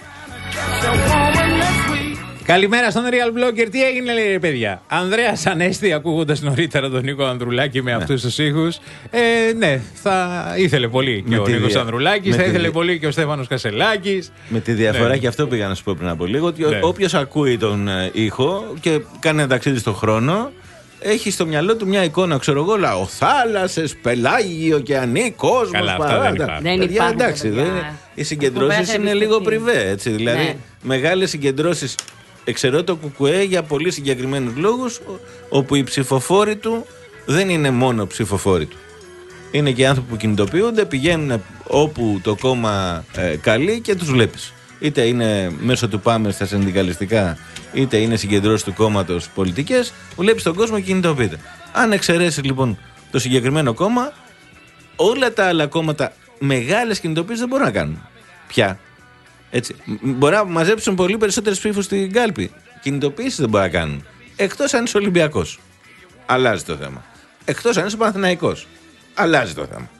Καλημέρα στον Real Blogger. Τι έγινε, λέει, ρε παιδιά. Ανδρέας Ανέστη, ακούγοντας νωρίτερα τον Νίκο Ανδρουλάκη με ναι. αυτούς τους ήχους. Ε, ναι, θα ήθελε πολύ και με ο Νίκος δια... Ανδρουλάκης, θα ήθελε δια... πολύ και ο Στέφανος Κασελάκης. Με τη διαφορά, ναι. και αυτό πήγα να σου πω πριν από λίγο, ότι ναι. όποιος ακούει τον ε, ήχο και κάνει ένα ταξίδι στον χρόνο, έχει στο μυαλό του μια εικόνα, ξέρω εγώ, λαοθάλασσες, πελάγιο, ωκεανή, κόσμος. Καλά, αυτά δεν υπάρχουν. Δεν υπάρχουν. Εντάξει, δεν, οι συγκεντρώσεις είναι λίγο πριβέ, έτσι. Δηλαδή, ναι. μεγάλες συγκεντρώσεις. Εξαιρώ το Κουκουέ για πολύ συγκεκριμένους λόγους, όπου οι ψηφοφόροι του δεν είναι μόνο ψηφοφόροι του. Είναι και άνθρωποι που κινητοποιούνται, πηγαίνουν όπου το κόμμα ε, καλεί και τους βλέπεις. Είτε είναι μέσω του πάμε στα συνδικαλιστικά, είτε είναι συγκεντρώσεις του κόμματος πολιτικές, βλέπεις τον κόσμο και κινητοποιείται. Αν εξαιρέσει λοιπόν το συγκεκριμένο κόμμα, όλα τα άλλα κόμματα μεγάλες κινητοποιήσεις δεν μπορούν να κάνουν πια. Έτσι. Μπορεί να μαζέψουν πολύ περισσότερες ψήφους στην κάλπη. Κινητοποιήσεις δεν μπορεί να κάνουν. Εκτός αν είσαι Ολυμπιακός. Αλλάζει το θέμα. Εκτός αν είσαι Παναθηναϊκός. Αλλάζει το θέμα.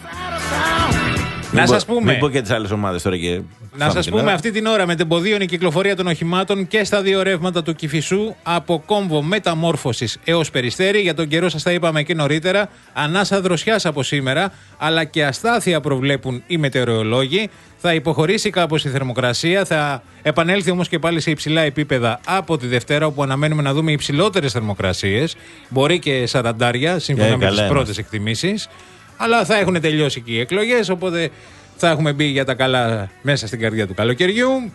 Να σας πούμε. Μην πω και τις άλλες ομάδες τώρα και. Να σας πούμε, αυτή την ώρα μετεμποδίων η κυκλοφορία των οχημάτων και στα δύο ρεύματα του Κηφισού από Κόμβο Μεταμόρφωσης έως Περιστέρι. Για τον καιρό σας τα είπαμε και νωρίτερα. Ανάσα δροσιάς από σήμερα, αλλά και αστάθεια προβλέπουν οι μετεωρολόγοι. Θα υποχωρήσει κάπως η θερμοκρασία, θα επανέλθει όμως και πάλι σε υψηλά επίπεδα από τη Δευτέρα, όπου αναμένουμε να δούμε υψηλότερες θερμοκρασίες. Μπορεί και σαραντάρια, σύμφωνα yeah, με τις πρώτες εκτιμήσεις. Αλλά θα έχουν τελειώσει και οι εκλογές, οπότε θα έχουμε μπει για τα καλά μέσα στην καρδιά του καλοκαιριού.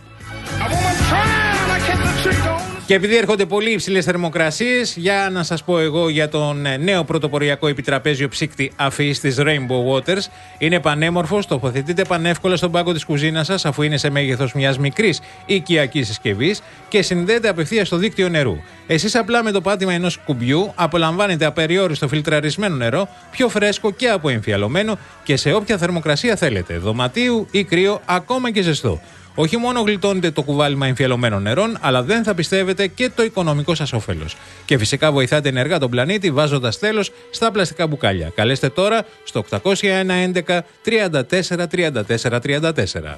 Και επειδή έρχονται πολύ υψηλές θερμοκρασίες, για να σας πω εγώ για τον νέο πρωτοποριακό επιτραπέζιο ψύκτη αφής της Rainbow Waters. Είναι πανέμορφος, τοποθετείται πανεύκολα στον πάγκο της κουζίνας σας, αφού είναι σε μέγεθος μιας μικρής οικιακής συσκευής και συνδέεται απευθείας στο δίκτυο νερού. Εσείς απλά με το πάτημα ενός κουμπιού απολαμβάνετε απεριόριστο φιλτραρισμένο νερό, πιο φρέσκο και αποεμφιαλωμένο και σε όποια θερμοκρασία θέλετε, δωματίου ή κρύο, ακόμα και ζεστό. Όχι μόνο γλιτώνετε το κουβάλιμα εμφιαλωμένων νερών, αλλά δεν θα πιστεύετε και το οικονομικό σας όφελος. Και φυσικά βοηθάτε ενεργά τον πλανήτη βάζοντας τέλος στα πλαστικά μπουκάλια. Καλέστε τώρα στο οκτακόσια ένα έντεκα τριάντα τέσσερα τριάντα τέσσερα τριάντα τέσσερα.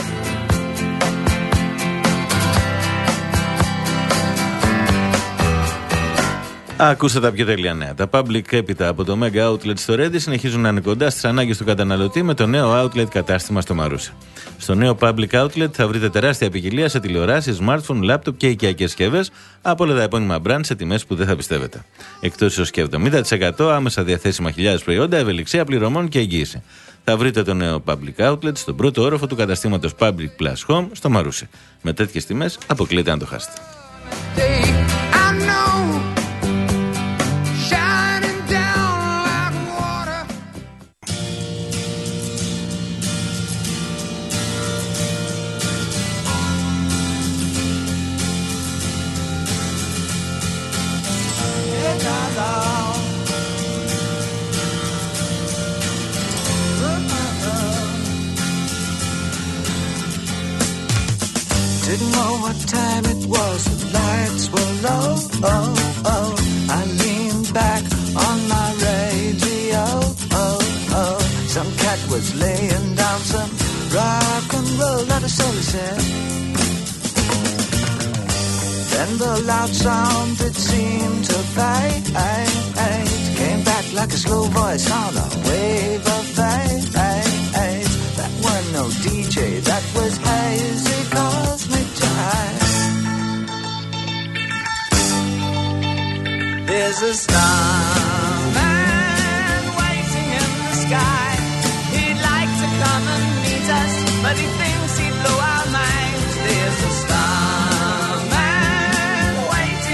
Ακούστε τα πιο τέλεια νέα. Τα public έπειτα από το Mega Outlet στο Ρέντι συνεχίζουν να είναι κοντά στις ανάγκες του καταναλωτή με το νέο Outlet κατάστημα στο Μαρούσι. Στο νέο public outlet θα βρείτε τεράστια ποικιλία σε τηλεοράσεις, smartphone, laptop και οικιακές συσκευές από όλα τα επώνυμα brand σε τιμές που δεν θα πιστεύετε. Εκτός έως και εβδομήντα τοις εκατό άμεσα διαθέσιμα χιλιάδες προϊόντα, ευελιξία πληρωμών και εγγύηση. Θα βρείτε το νέο public outlet στον πρώτο όροφο του καταστήματος Public Plus Home στο Μαρούσι. Με τέτοιες τιμές αποκλείεται να το χάσετε. Didn't know what time it was, the lights were low, oh, oh. I leaned back on my radio, oh, oh. Some cat was laying down some rock and roll, not a soul said. Then the loud sound, it seemed to fade, came back like a slow voice on a wave of fate. That was no D J, that was hazy cosmic jive. There's a starman waiting in the sky. He'd like to come and meet us, but he thinks he'd blow our minds. There's a starman waiting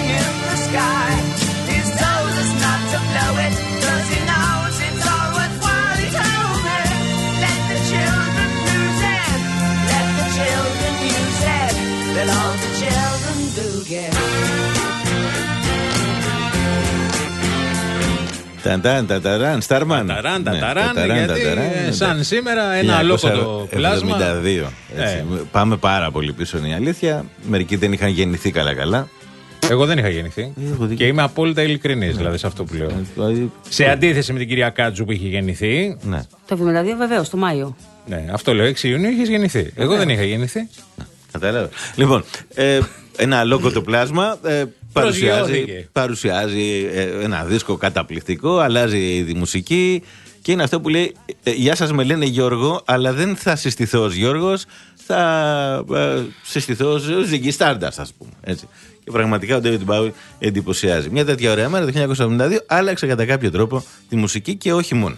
Ταντάν, ταταράν, Σταρμάν. Ταταράν, ταταράν, γιατί σαν σήμερα ένα αλόκοτο πλάσμα. εβδομήντα δύο. Πάμε πάρα πολύ πίσω, είναι η αλήθεια. Μερικοί δεν είχαν γεννηθεί καλά-καλά. Εγώ δεν είχα γεννηθεί. Και είμαι απόλυτα ειλικρινής, δηλαδή, σε αυτό που λέω. Σε αντίθεση με την κυρία Κάτζου που είχε γεννηθεί. Το εβδομήντα δύο, βεβαίως, το Μάιο. Ναι, αυτό λέω. έξι Ιουνίου είχες γεννηθεί. Εγώ δεν είχα γεννηθεί. Κατάλαβα. Λοιπόν, ε, ένα αλόκοτο πλάσμα. Ε, παρουσιάζει παρουσιάζει ε, ένα δίσκο καταπληκτικό, αλλάζει τη μουσική και είναι αυτό που λέει ε, «Γεια σας, με λένε Γιώργο, αλλά δεν θα συστηθώ ως Γιώργος, θα ε, συστηθώ ως Ziggy Stardust, ας πούμε». Έτσι. Και πραγματικά ο David Bowie εντυπωσιάζει. Μια τέτοια ωραία μέρα το χίλια εννιακόσια εβδομήντα δύο άλλαξε κατά κάποιο τρόπο τη μουσική και όχι μόνο.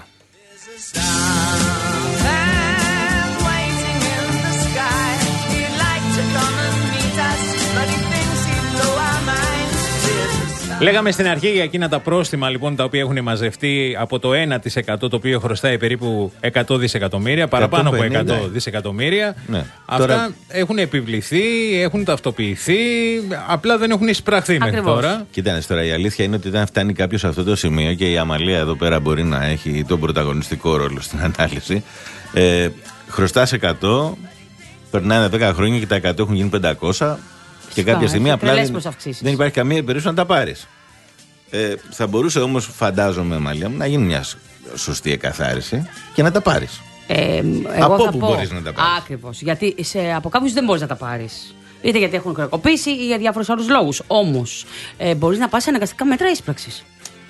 Λέγαμε στην αρχή για εκείνα τα πρόστιμα λοιπόν τα οποία έχουν μαζευτεί από το ένα τοις εκατό το οποίο χρωστάει περίπου εκατό δισεκατομμύρια, παραπάνω από εκατό δισεκατομμύρια. Ναι. Αυτά τώρα έχουν επιβληθεί, έχουν ταυτοποιηθεί, απλά δεν έχουν εισπραχθεί μέχρι τώρα. Κοίτανε τώρα, η αλήθεια είναι ότι όταν φτάνει κάποιο σε αυτό το σημείο και η Αμαλία εδώ πέρα μπορεί να έχει τον πρωταγωνιστικό ρόλο στην ανάλυση. Ε, χρωστάς εκατό, περνάνε δέκα χρόνια και τα εκατό έχουν γίνει πεντακόσια. Και κάποια στιγμή απλά δεν, δεν υπάρχει καμία περίπτωση να τα πάρεις. Ε, θα μπορούσε όμως, φαντάζομαι, Μαλία μου, να γίνει μια σωστή εκαθάριση και να τα πάρεις. Ε, από όπου μπορείς να τα πάρεις. Ακριβώς. Γιατί σε, από κάποιους δεν μπορείς να τα πάρεις. Είτε γιατί έχουν χρεοκοπήσει ή για διάφορους άλλους λόγους. Όμως ε, μπορείς να πας σε αναγκαστικά μέτρα ίσπραξης.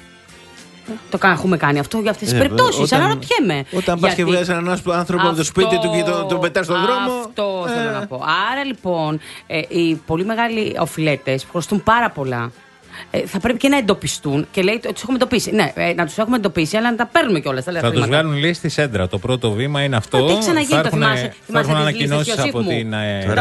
Το έχουμε κάνει αυτό για αυτές τις ε, περιπτώσεις. Αναρωτιέμαι. Όταν πας και βγάζεις έναν άνθρωπο από το σπίτι του και τον το πετάς στον δρόμο. Αυτό ε. θέλω να πω. Άρα λοιπόν ε, οι πολύ μεγάλοι οφειλέτες που χρωστούν πάρα πολλά ε, θα πρέπει και να εντοπιστούν. Και λέει ότι τους έχουμε εντοπίσει. Ναι, ε, να τους έχουμε εντοπίσει, αλλά να τα παίρνουμε κιόλας. Θα τους βγάλουν λέει στη σέντρα. Το πρώτο βήμα είναι αυτό. Τι ξαναγίνει το θυμάσαι. Θα έχουν ανακοινώσεις από την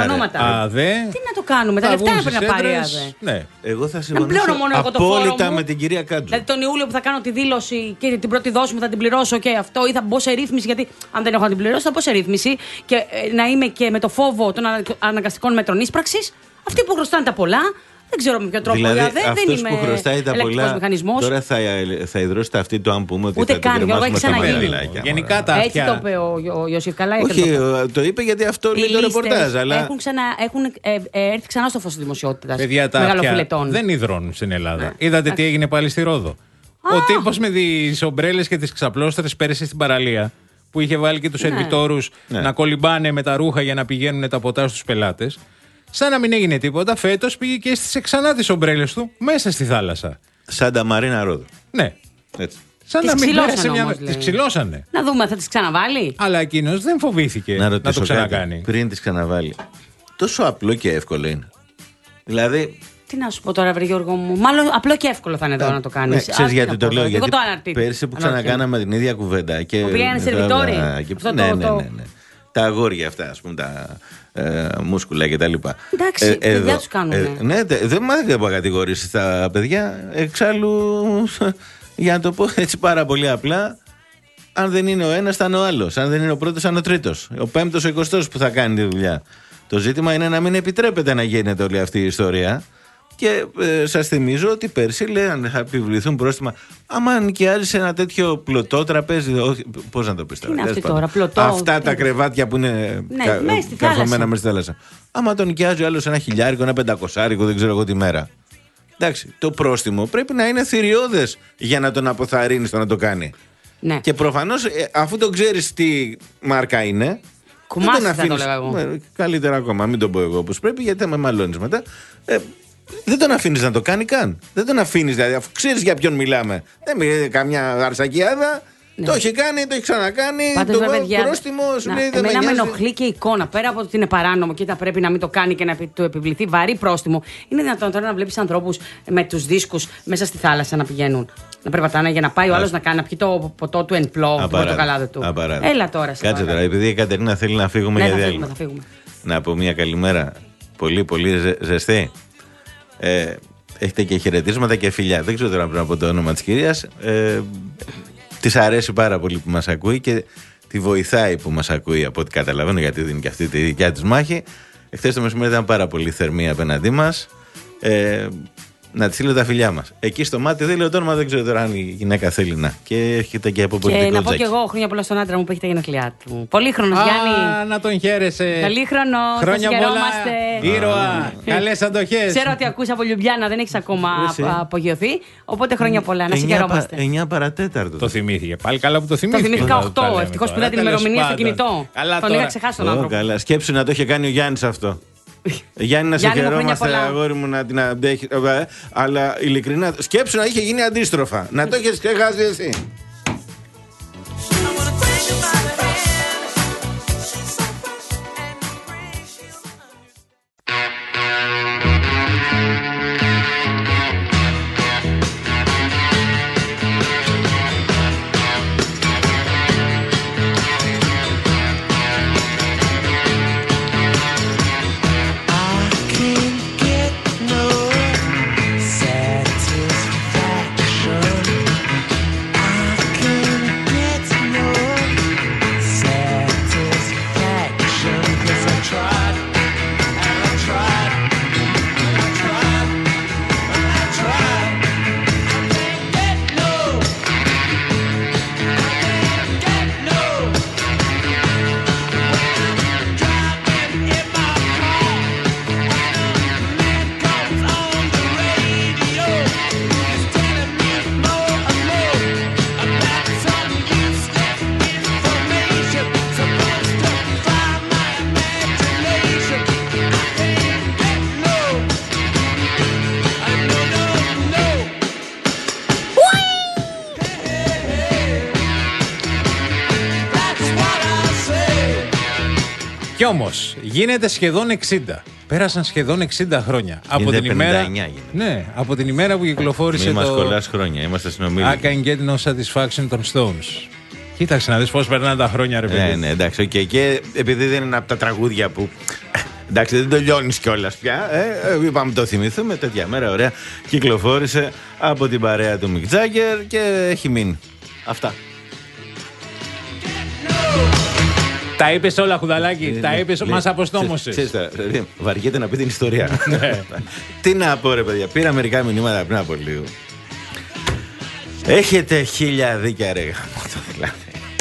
ΑΔΕ. Τι να το κάνουμε, τα λεφτά πρέπει να πάρει η ΑΔΕ. Ναι. Εγώ θα συμφωνήσω απόλυτα με την κυρία Κάτζου. Δηλαδή τον Ιούλιο που θα κάνω τη δήλωση και την πρώτη δόση μου θα την πληρώσω και αυτό, ή θα μπω σε ρύθμιση. Γιατί αν δεν έχω να την πληρώσω, θα μπω σε ρύθμιση και να είμαι και με το φόβο των αναγκαστικών μέτρων ίσπραξης. Αυτοί που χρωστάνε τα πολλά. Δεν ξέρω με ποιο τρόπο. Δηλαδή, δεν, αυτός δεν είμαι που χρωστάει τα πολλά. Μηχανισμός. Τώρα θα, θα ιδρώσετε αυτή το αν πούμε ότι ούτε θα καν, την κρεμάσουμε στα μαγαζιλάκια. Γενικά τα αυτιά. Έτσι το είπε ο, ο Ιωσήφ καλά. Όχι, το, το είπε γιατί αυτό λέει το ρεπορτάζ. Αλλά... Έχουν, ξανα, έχουν ε, ε, έρθει ξανά στο φως της δημοσιότητας. Παιδιά, τα αυτιά δεν υδρώνουν στην Ελλάδα. Ναι. Είδατε τι έγινε πάλι στη Ρόδο. Α. Ο τύπος με τις ομπρέλες και τις ξαπλώστρες πέρασε στην παραλία. Που είχε βάλει και τους ναι. σερβιτόρους ναι. να κολυμπάνε με τα ρούχα για να πηγαίνουν τα ποτά στους πελάτες. Σαν να μην έγινε τίποτα, φέτος πήγε και έστησε ξανά τις ομπρέλες του μέσα στη θάλασσα. Σαν τα Μαρίνα Ρόδο. Ναι. Έτσι. Σαν τις να μην πέρασε μια. Τις ξυλώσανε. Να δούμε, θα τις ξαναβάλει. Αλλά εκείνος δεν φοβήθηκε να, να το ξανακάνει. Κάτι, πριν τις ξαναβάλει. Τόσο απλό και εύκολο είναι. Δηλαδή. Τι να σου πω τώρα, βρε Γιώργο μου. Μάλλον απλό και εύκολο θα είναι τώρα να το κάνεις. Ναι, ξέρεις γιατί το λέω. Γιατί το πέρσι που ξανακάναμε την ίδια κουβέντα. Και που πήγανε σερβιτόροι. Ναι, ναι, ναι, ναι. Τα αγόρια αυτά, ας πούμε, τα ε, μούσκουλα κτλ. Εντάξει, ε, παιδιά τους κάνουν. Ε, ναι, δεν μάθετε να κατηγορήσεις τα παιδιά. Εξάλλου, για να το πω έτσι πάρα πολύ απλά, αν δεν είναι ο ένας, θα είναι ο άλλος. Αν δεν είναι ο πρώτος, θα είναι ο τρίτος. Ο πέμπτος, ο εικοστός που θα κάνει τη δουλειά. Το ζήτημα είναι να μην επιτρέπεται να γίνεται όλη αυτή η ιστορία. Και ε, σας θυμίζω ότι πέρσι λέγανε θα επιβληθούν πρόστιμα. Άμα νοικιάζεις ένα τέτοιο πλωτό τραπέζι. Πώς να το πεις τώρα. Είναι αυτή τώρα, πλωτό. Αυτά τα κρεβάτια που είναι ναι, κα, καρφωμένα μέσα στη θάλασσα. Άμα το νοικιάζει ο άλλος ένα χιλιάρικο, ένα πεντακοσάρικο, δεν ξέρω εγώ τη μέρα. Εντάξει, το πρόστιμο πρέπει να είναι θηριώδες για να τον αποθαρρύνεις το να το κάνει. Ναι. Και προφανώς ε, αφού το ξέρεις τι μάρκα είναι. Κουμάσι θα το λέγα εγώ. Ε, καλύτερα ακόμα, μην το πω εγώ όπως πρέπει, γιατί θα με μαλώνεις μετά. Ε, Δεν τον αφήνεις να το κάνει καν. Δεν τον αφήνεις, δηλαδή, αφού ξέρεις για ποιον μιλάμε. Δεν μιλάει καμιά αρσακιάδα. Ναι. Το έχει κάνει, το έχει ξανακάνει. Πάντως, το παιδιά, πρόστιμο σου να, λέει δεν με εμένα νοιάζει. με ενοχλεί και η εικόνα. Πέρα από ότι είναι παράνομο και θα πρέπει να μην το κάνει και να του επιβληθεί βαρύ πρόστιμο. Είναι δυνατόν τώρα να βλέπεις ανθρώπους με τους δίσκους μέσα στη θάλασσα να πηγαίνουν. Να περπατάνε για να πάει ο άλλος να κάνει να πιει το ποτό του εν πλώ, το πορτοκαλάδι του. Απαράδεκτο. Έλα τώρα. Κάτσε τώρα, επειδή η Κατερίνα θέλει να φύγουμε ναι, για θα διάλειμμα. φύγουμε, θα φύγουμε. Να πω μια καλημέρα. Πολύ, πολύ ζε, ζεστή. Ε, έχετε και χαιρετίσματα και φιλιά. Δεν ξέρω τώρα πρέπει να πω το όνομα της κυρίας. Ε, της αρέσει πάρα πολύ που μας ακούει και τη βοηθάει που μας ακούει από ό,τι καταλαβαίνω, γιατί δίνει και αυτή τη δικιά της μάχη. Εχθές το μεσημέρι ήταν πάρα πολύ θερμή απέναντί μας. Ε, Να τη στείλω τα φιλιά μας. Εκεί στο μάτι δεν λέω το όνομα, δεν ξέρω τώρα αν η γυναίκα θέλει να. Και έρχεται και από πολιτικό Και να πω τζάκι. κι εγώ χρόνια πολλά στον άντρα μου που έχει τα γενέθλιά του. Πολύχρονος Γιάννη. Α, να τον χαίρεσαι. Πολύχρονο. Χρόνια πολλά. Χαιρόμαστε. Ήρωα. Καλές αντοχές. Ξέρω ότι ακούς από Λιουμπιάννα, δεν έχεις ακόμα απογειωθεί. Οπότε χρόνια πολλά. Να σε χαιρόμαστε. εννιά παρατέταρτο. Το θυμήθηκε. Πάλι καλά που το θυμήθηκε. Το θυμήθηκα οκτώ. Ευτυχώς που είδα την ημερομηνία στο κινητό. Τον είχα ξεχάσει τον άνθρωπο. Καλά, σκέψου να το είχε κάνει ο Γιάννης αυτό. Γιάννη, να σε χαιρόμαστε, αγόρι μου, να την αντέχει. Αλλά ειλικρινά, σκέψου να είχε γίνει αντίστροφα. Να το έχεις ξεχάσει εσύ. Κι όμως γίνεται σχεδόν εξήντα. Πέρασαν σχεδόν εξήντα χρόνια. Από την, ημέρα... ναι, από την ημέρα που κυκλοφόρησε Μη το. μας κολλάς χρόνια, είμαστε συνομιλητές. I can get no satisfaction των Stones. Κοίταξε να δεις πώς περνάνε τα χρόνια, ρε παιδί. Ναι, ναι, εντάξει, okay. Και επειδή δεν είναι από τα τραγούδια που. Εντάξει, δεν το λιώνεις κιόλας πια. Ε, είπαμε το θυμηθούμε. Τέτοια μέρα, ωραία. Κυκλοφόρησε από την παρέα του Mick Jagger και έχει μείνει. Αυτά. Τα είπες όλα, Χουδαλάκη. Τα είπες, μας αποστόμωσες. Ξέρεις τώρα, βαριέται να πει την ιστορία. Τι να πω, ρε παιδιά. Πήρα μερικά μηνύματα πριν από λίγο. Έχετε χίλια δίκια, ρε γαμώτο, δηλαδή.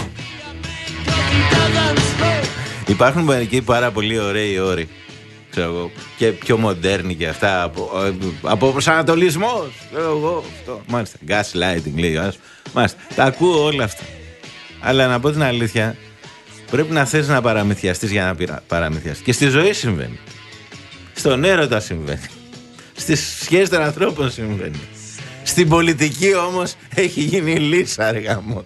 Υπάρχουν μερικοί πάρα πολύ ωραίοι όροι. Ξέρω εγώ. Και πιο μοντέρνοι και αυτά. Από, από προσανατολισμός. Ξέρω εγώ. Αυτό. Μάλιστα. Gaslighting λέει ο άλλος. Μάλιστα. Τα ακούω όλα αυτά. Αλλά να πω την αλήθεια. Πρέπει να θες να παραμυθιαστείς για να παραμυθιαστείς. Και στη ζωή συμβαίνει. Στον έρωτα συμβαίνει. Στις σχέσεις των ανθρώπων συμβαίνει. Στην πολιτική όμως έχει γίνει λύσα, ρε γαμώτο.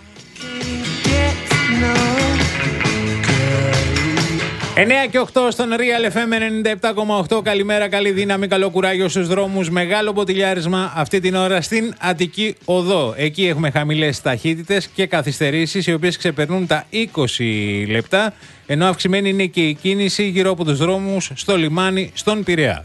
εννιά και οκτώ στον Real εφ εμ ενενήντα επτά κόμμα οκτώ. Καλημέρα, καλή δύναμη, καλό κουράγιο στους δρόμους. Μεγάλο ποτηλιάρισμα αυτή την ώρα στην Αττική Οδό. Εκεί έχουμε χαμηλές ταχύτητες και καθυστερήσεις, οι οποίες ξεπερνούν τα είκοσι λεπτά. Ενώ αυξημένη είναι και η κίνηση γύρω από τους δρόμους στο λιμάνι, στον Πειραιά.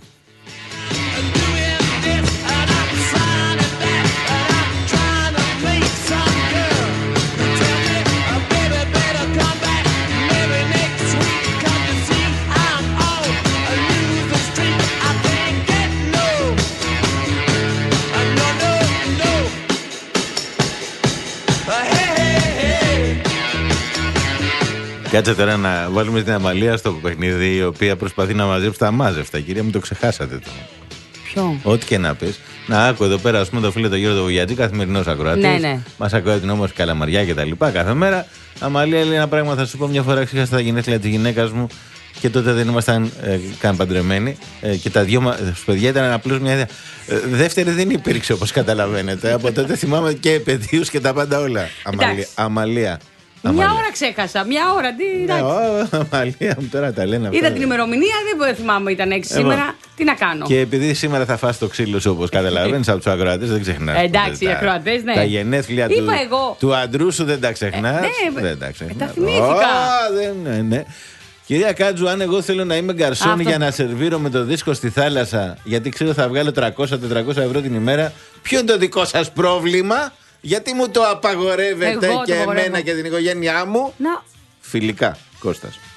Κάτσε τώρα να βάλουμε την Αμαλία στο παιχνίδι, η οποία προσπαθεί να μαζέψει τα μάζευτα. Κυρία μου, το ξεχάσατε το. Ποιο? Ό,τι και να πεις. Να άκου εδώ πέρα, α πούμε, το φίλο το Γιώργο Βουγιατζή, καθημερινός ακροατής. Ναι, ναι. Μας ακούει την όμορφη Καλαμαριά και τα λοιπά κάθε μέρα. Αμαλία λέει ένα πράγμα, θα σου πω. Μια φορά ξέχασα τα γενέθλια της γυναίκας μου και τότε δεν ήμασταν ε, καν παντρεμένοι. Ε, και τα δυο μας παιδιά ήταν απλώς μια ιδέα. Ε, δεύτερη δεν υπήρξε, όπως καταλαβαίνετε. Από τότε θυμάμαι και παιδίους και τα πάντα όλα. Αμαλία. Αμαλία. Μια Αμαλία. ώρα ξέχασα. Μια ώρα. Τι, Ναι, ο, Αμαλία μου τώρα τα λένε αυτά. είδα την ημερομηνία, δεν θυμάμαι, ήταν έξι Εγώ. σήμερα. Τι να κάνω. Και επειδή σήμερα θα φας το ξύλο σου, όπως καταλαβαίνεις, από τους ακροατές, δεν ξεχνάς. Ε, εντάξει, οι ακροατές, ναι. Τα γενέθλια Είπα του, εγώ. του αντρού σου δεν τα ξεχνάς. Ε, ναι, δεν τα ξεχνάς. τα θυμήθηκα. Ω, δεν, ναι, ναι. Κυρία Κάτζου, αν εγώ θέλω να είμαι γκαρσόν Αυτό. για να σερβίρω με το δίσκο στη θάλασσα, γιατί ξέρω θα βγάλω τριακόσια με τετρακόσια ευρώ την ημέρα, ποιο είναι το δικό σας πρόβλημα? Γιατί μου το απαγορεύετε Εγώ και το απαγορεύω. εμένα και την οικογένειά μου? Να. Φιλικά, Κώστας.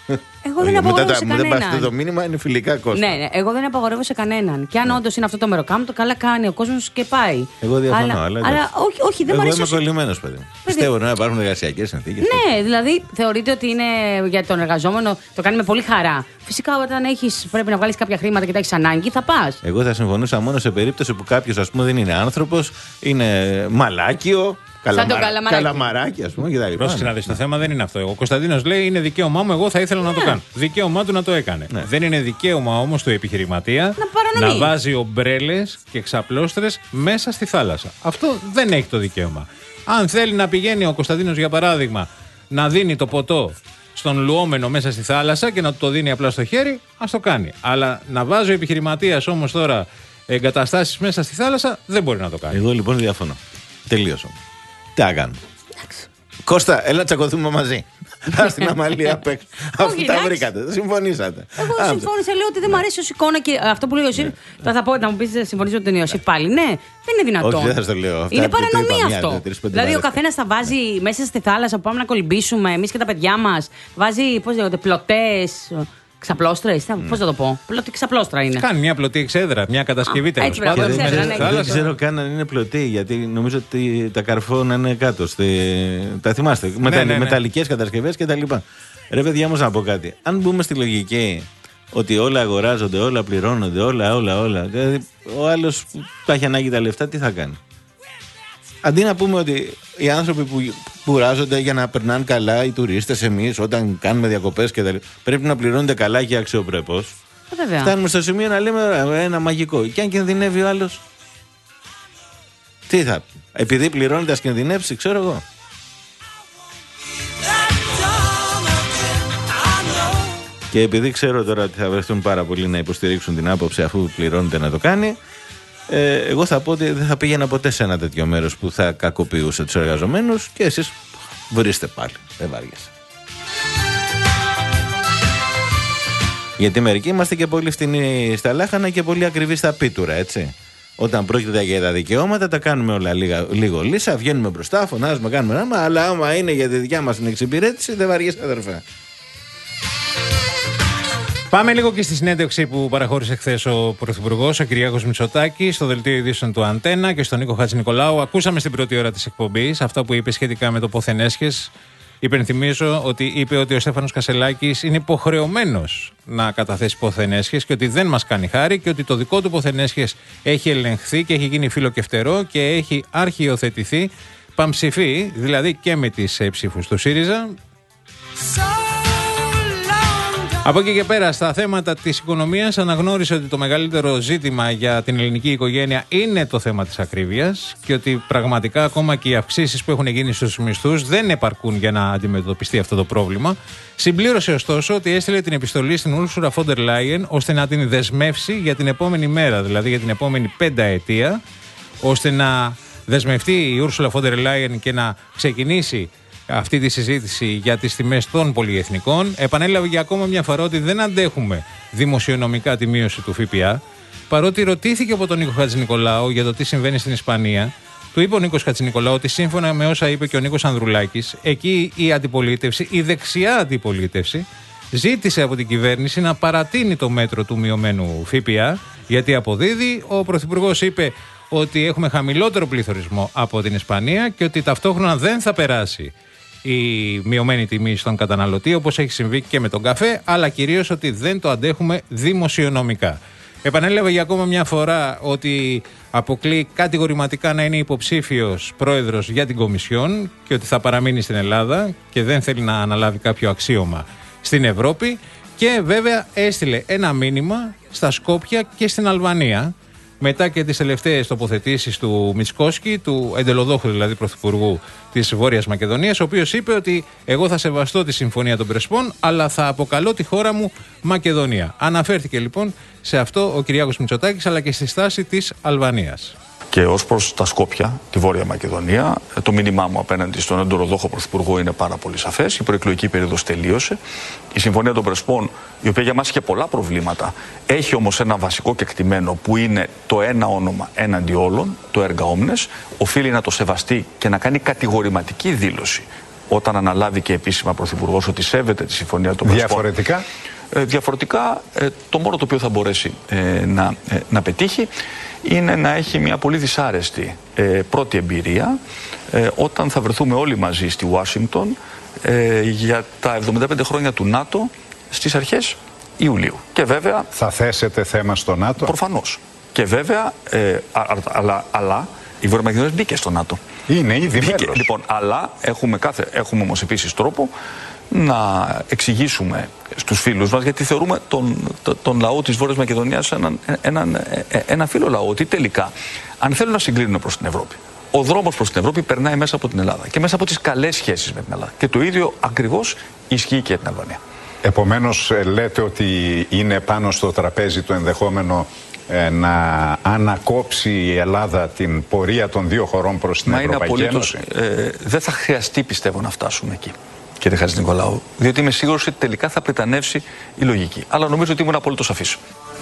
Εγώ δεν απαγορεύω σε Μετά δεν κανέναν. πάστε το μήνυμα, είναι φιλικά Κώστα. Ναι, ναι, εγώ δεν απαγορεύω σε κανέναν. Και αν ναι. όντως είναι αυτό το μεροκάμπτο, καλά κάνει ο κόσμος και πάει. Εγώ διαφωνώ. Αλλά, αλλά, αλλά όχι, όχι, δεν εγώ μου αρέσει. είμαι κολλημένος, παιδί. παιδί. Πιστεύω να υπάρχουν εργασιακές συνθήκες. Ναι, δηλαδή θεωρείτε ότι είναι για τον εργαζόμενο, το κάνει με πολύ χαρά. Φυσικά όταν έχεις, πρέπει να βγάλεις κάποια χρήματα και τα έχεις ανάγκη, θα πας. Εγώ θα συμφωνούσα μόνο σε περίπτωση που κάποιος, ας πούμε, δεν είναι άνθρωπος, είναι μαλάκιο. Καλαμαρα... καλαμαράκι. Καλαμαράκι, ας πούμε, και τα λοιπά. Πρόσεχε να δεις, το θέμα δεν είναι αυτό. Ο Κωνσταντίνος λέει είναι δικαίωμά μου, εγώ θα ήθελα ναι. να το κάνω. Δικαίωμά του να το έκανε. Ναι. Δεν είναι δικαίωμα όμως του επιχειρηματία να, να βάζει ομπρέλες και ξαπλώστρες μέσα στη θάλασσα. Αυτό δεν έχει το δικαίωμα. Αν θέλει να πηγαίνει ο Κωνσταντίνος, για παράδειγμα, να δίνει το ποτό στον λουόμενο μέσα στη θάλασσα και να του το δίνει απλά στο χέρι, ας το κάνει. Αλλά να βάζει ο επιχειρηματίας όμως τώρα εγκαταστάσεις μέσα στη θάλασσα, δεν μπορεί να το κάνει. Εγώ λοιπόν διαφωνώ. Τελείωσα. Τι να κάνουμε. Κώστα, έλα τσακωθούμε μαζί. Θα στην Αμαλία απ' έξω. Αφού τα βρήκατε, συμφωνήσατε. Εγώ συμφώνησα, λέω ότι δεν μου αρέσει ως εικόνα και αυτό που λέει ο Ιωσήφ. Τώρα θα πω να μου πει συμφωνήσω με τον Ιωσήφ πάλι. Ναι, δεν είναι δυνατόν. Όχι, δεν θα το λέω. Είναι παρανομία αυτό. Δηλαδή ο καθένας θα βάζει μέσα στη θάλασσα που πάμε να κολυμπήσουμε, εμείς και τα παιδιά μας. Βάζει, πώς λέγονται, πλωτές. Ξαπλώστρες, ναι. Πώς θα το πω. Πλωτή ξαπλώστρα είναι. Κάνει μια πλωτή εξέδρα, μια κατασκευή τέλος πάντων. Δεν, ξέρω, ναι. δεν ξέρω καν αν είναι πλωτή, γιατί νομίζω ότι τα καρφώνα είναι κάτω. Στη... Τα θυμάστε. Ναι, Μετα... ναι, ναι. Μεταλλικές κατασκευές κτλ. Ρε παιδιά, όμως να πω κάτι. Αν μπούμε στη λογική ότι όλα αγοράζονται, όλα πληρώνονται, όλα, όλα, όλα. Δηλαδή, ο άλλος που τα έχει ανάγκη τα λεφτά, τι θα κάνει. Αντί να πούμε ότι οι άνθρωποι που κουράζονται για να περνάνε καλά, οι τουρίστες, εμείς, όταν κάνουμε διακοπές και τα λοιπά, πρέπει να πληρώνονται καλά και αξιοπρεπώς. Βέβαια. Φτάνουμε στο σημείο να λέμε ένα μαγικό. Και αν κινδυνεύει ο άλλος, τι θα πει. Επειδή πληρώνεται, ας κινδυνεύσει, ξέρω εγώ. Και επειδή ξέρω τώρα ότι θα βρεθούν πάρα πολλοί να υποστηρίξουν την άποψη αφού πληρώνεται να το κάνει, ε, εγώ θα πω ότι δεν θα πήγαινα ποτέ σε ένα τέτοιο μέρος που θα κακοποιούσε τους εργαζομένους και εσείς βρίστε πάλι. Δεν βάριεσαι. Γιατί μερικοί είμαστε και πολύ φτηνοί στα λάχανα και πολύ ακριβείς στα πίτουρα, έτσι. Όταν πρόκειται για τα δικαιώματα, τα κάνουμε όλα λίγα, λίγο λύσα, βγαίνουμε μπροστά, φωνάζουμε, κάνουμε ένα, αλλά άμα είναι για τη δικιά μας την εξυπηρέτηση, δεν βαριέσαι, αδερφέ. Πάμε λίγο και στη συνέντευξη που παραχώρησε χθες ο Πρωθυπουργός, ο Κυριάκος Μητσοτάκης, στο δελτίο ειδήσεων του Αντένα και στον Νίκο Χατζηνικολάου. Ακούσαμε στην πρώτη ώρα της εκπομπής αυτά που είπε σχετικά με το πόθεν έσχες. Υπενθυμίζω ότι είπε ότι ο Στέφανος Κασσελάκης είναι υποχρεωμένος να καταθέσει πόθεν έσχες και ότι δεν μας κάνει χάρη και ότι το δικό του πόθεν έσχες έχει ελεγχθεί και έχει γίνει φύλλο και φτερό και έχει αρχιοθετηθεί παμψηφί, δηλαδή και με τις ψήφους του ΣΥΡΙΖΑ. Από εκεί και πέρα, στα θέματα της οικονομίας, αναγνώρισε ότι το μεγαλύτερο ζήτημα για την ελληνική οικογένεια είναι το θέμα της ακρίβειας και ότι πραγματικά ακόμα και οι αυξήσεις που έχουν γίνει στους μισθούς δεν επαρκούν για να αντιμετωπιστεί αυτό το πρόβλημα. Συμπλήρωσε ωστόσο ότι έστειλε την επιστολή στην Ursula von der Leyen ώστε να την δεσμεύσει για την επόμενη μέρα, δηλαδή για την επόμενη πενταετία, ώστε να δεσμευτεί η Ursula von der Leyen και να ξεκινήσει αυτή τη συζήτηση για τις τιμές των πολυεθνικών. Επανέλαβε για ακόμα μια φορά ότι δεν αντέχουμε δημοσιονομικά τη μείωση του ΦΠΑ. Παρότι ρωτήθηκε από τον Νίκο Χατζηνικολάου για το τι συμβαίνει στην Ισπανία, του είπε ο Νίκος Χατζηνικολάου ότι σύμφωνα με όσα είπε και ο Νίκος Ανδρουλάκης, εκεί η αντιπολίτευση, η δεξιά αντιπολίτευση, ζήτησε από την κυβέρνηση να παρατείνει το μέτρο του μειωμένου ΦΠΑ, γιατί αποδίδει. Ο Πρωθυπουργός είπε ότι έχουμε χαμηλότερο πληθωρισμό από την Ισπανία και ότι ταυτόχρονα δεν θα περάσει η μειωμένη τιμή στον καταναλωτή όπως έχει συμβεί και με τον καφέ, αλλά κυρίως ότι δεν το αντέχουμε δημοσιονομικά. Επανέλαβε για ακόμα μια φορά ότι αποκλεί κατηγορηματικά να είναι υποψήφιος πρόεδρος για την Κομισιόν και ότι θα παραμείνει στην Ελλάδα και δεν θέλει να αναλάβει κάποιο αξίωμα στην Ευρώπη. Και βέβαια έστειλε ένα μήνυμα στα Σκόπια και στην Αλβανία, μετά και τις τελευταίες τοποθετήσεις του Μιτσκόσκι, του εντελοδόχου δηλαδή πρωθυπουργού της Βόρειας Μακεδονίας, ο οποίος είπε ότι εγώ θα σεβαστώ τη Συμφωνία των Πρεσπών, αλλά θα αποκαλώ τη χώρα μου Μακεδονία. Αναφέρθηκε λοιπόν σε αυτό ο Κυριάκος Μητσοτάκης, αλλά και στη στάση της Αλβανίας. Και ως προς τα Σκόπια, τη Βόρεια Μακεδονία, το μήνυμά μου απέναντι στον εντολοδόχο πρωθυπουργό είναι πάρα πολύ σαφές. Η προεκλογική περίοδος τελείωσε. Η Συμφωνία των Πρεσπών, η οποία για μας είχε πολλά προβλήματα, έχει όμως ένα βασικό κεκτημένο που είναι το ένα όνομα έναντι όλων, το erga omnes, οφείλει να το σεβαστεί και να κάνει κατηγορηματική δήλωση όταν αναλάβει και επίσημα πρωθυπουργός ότι σέβεται τη συμφωνία των Πρεσπών. Διαφορετικά. Ε, διαφορετικά, ε, το μόνο το οποίο θα μπορέσει ε, να, ε, να πετύχει είναι να έχει μια πολύ δυσάρεστη ε, πρώτη εμπειρία ε, όταν θα βρεθούμε όλοι μαζί στη Ουάσιγκτον ε, για τα εβδομήντα πέντε χρόνια του ΝΑΤΟ στις αρχές Ιουλίου. Και βέβαια... Θα θέσετε θέμα στο ΝΑΤΟ. Προφανώς. Και βέβαια, ε, α, α, αλλά, αλλά η Βόρεια Μακεδονία μπήκε στο ΝΑΤΟ. Είναι ήδη μέλος. Λοιπόν, αλλά έχουμε, κάθε, έχουμε όμως επίσης τρόπο να εξηγήσουμε στους φίλους μας, γιατί θεωρούμε τον, τον, τον λαό της Βόρειας Μακεδονίας έναν, έναν, ένα φίλο λαό, ότι τελικά, αν θέλουν να συγκλίνουν προς την Ευρώπη, ο δρόμος προς την Ευρώπη περνάει μέσα από την Ελλάδα και μέσα από τις καλές σχέσεις με την Ελλάδα. Και το ίδιο ακριβώς ισχύει και για την Αλβανία. Επομένως, λέτε ότι είναι πάνω στο τραπέζι το ενδεχόμενο ε, να ανακόψει η Ελλάδα την πορεία των δύο χωρών προς την Μα Ευρωπαϊκή είναι απολύτως, Ένωση. ε, δεν θα χρειαστεί, πιστεύω, να φτάσουμε εκεί, κύριε Χατζηνικολάου, διότι είμαι σίγουρος ότι τελικά θα πριτανεύσει η λογική. Αλλά νομίζω ότι ήμουν απολύτως σαφής.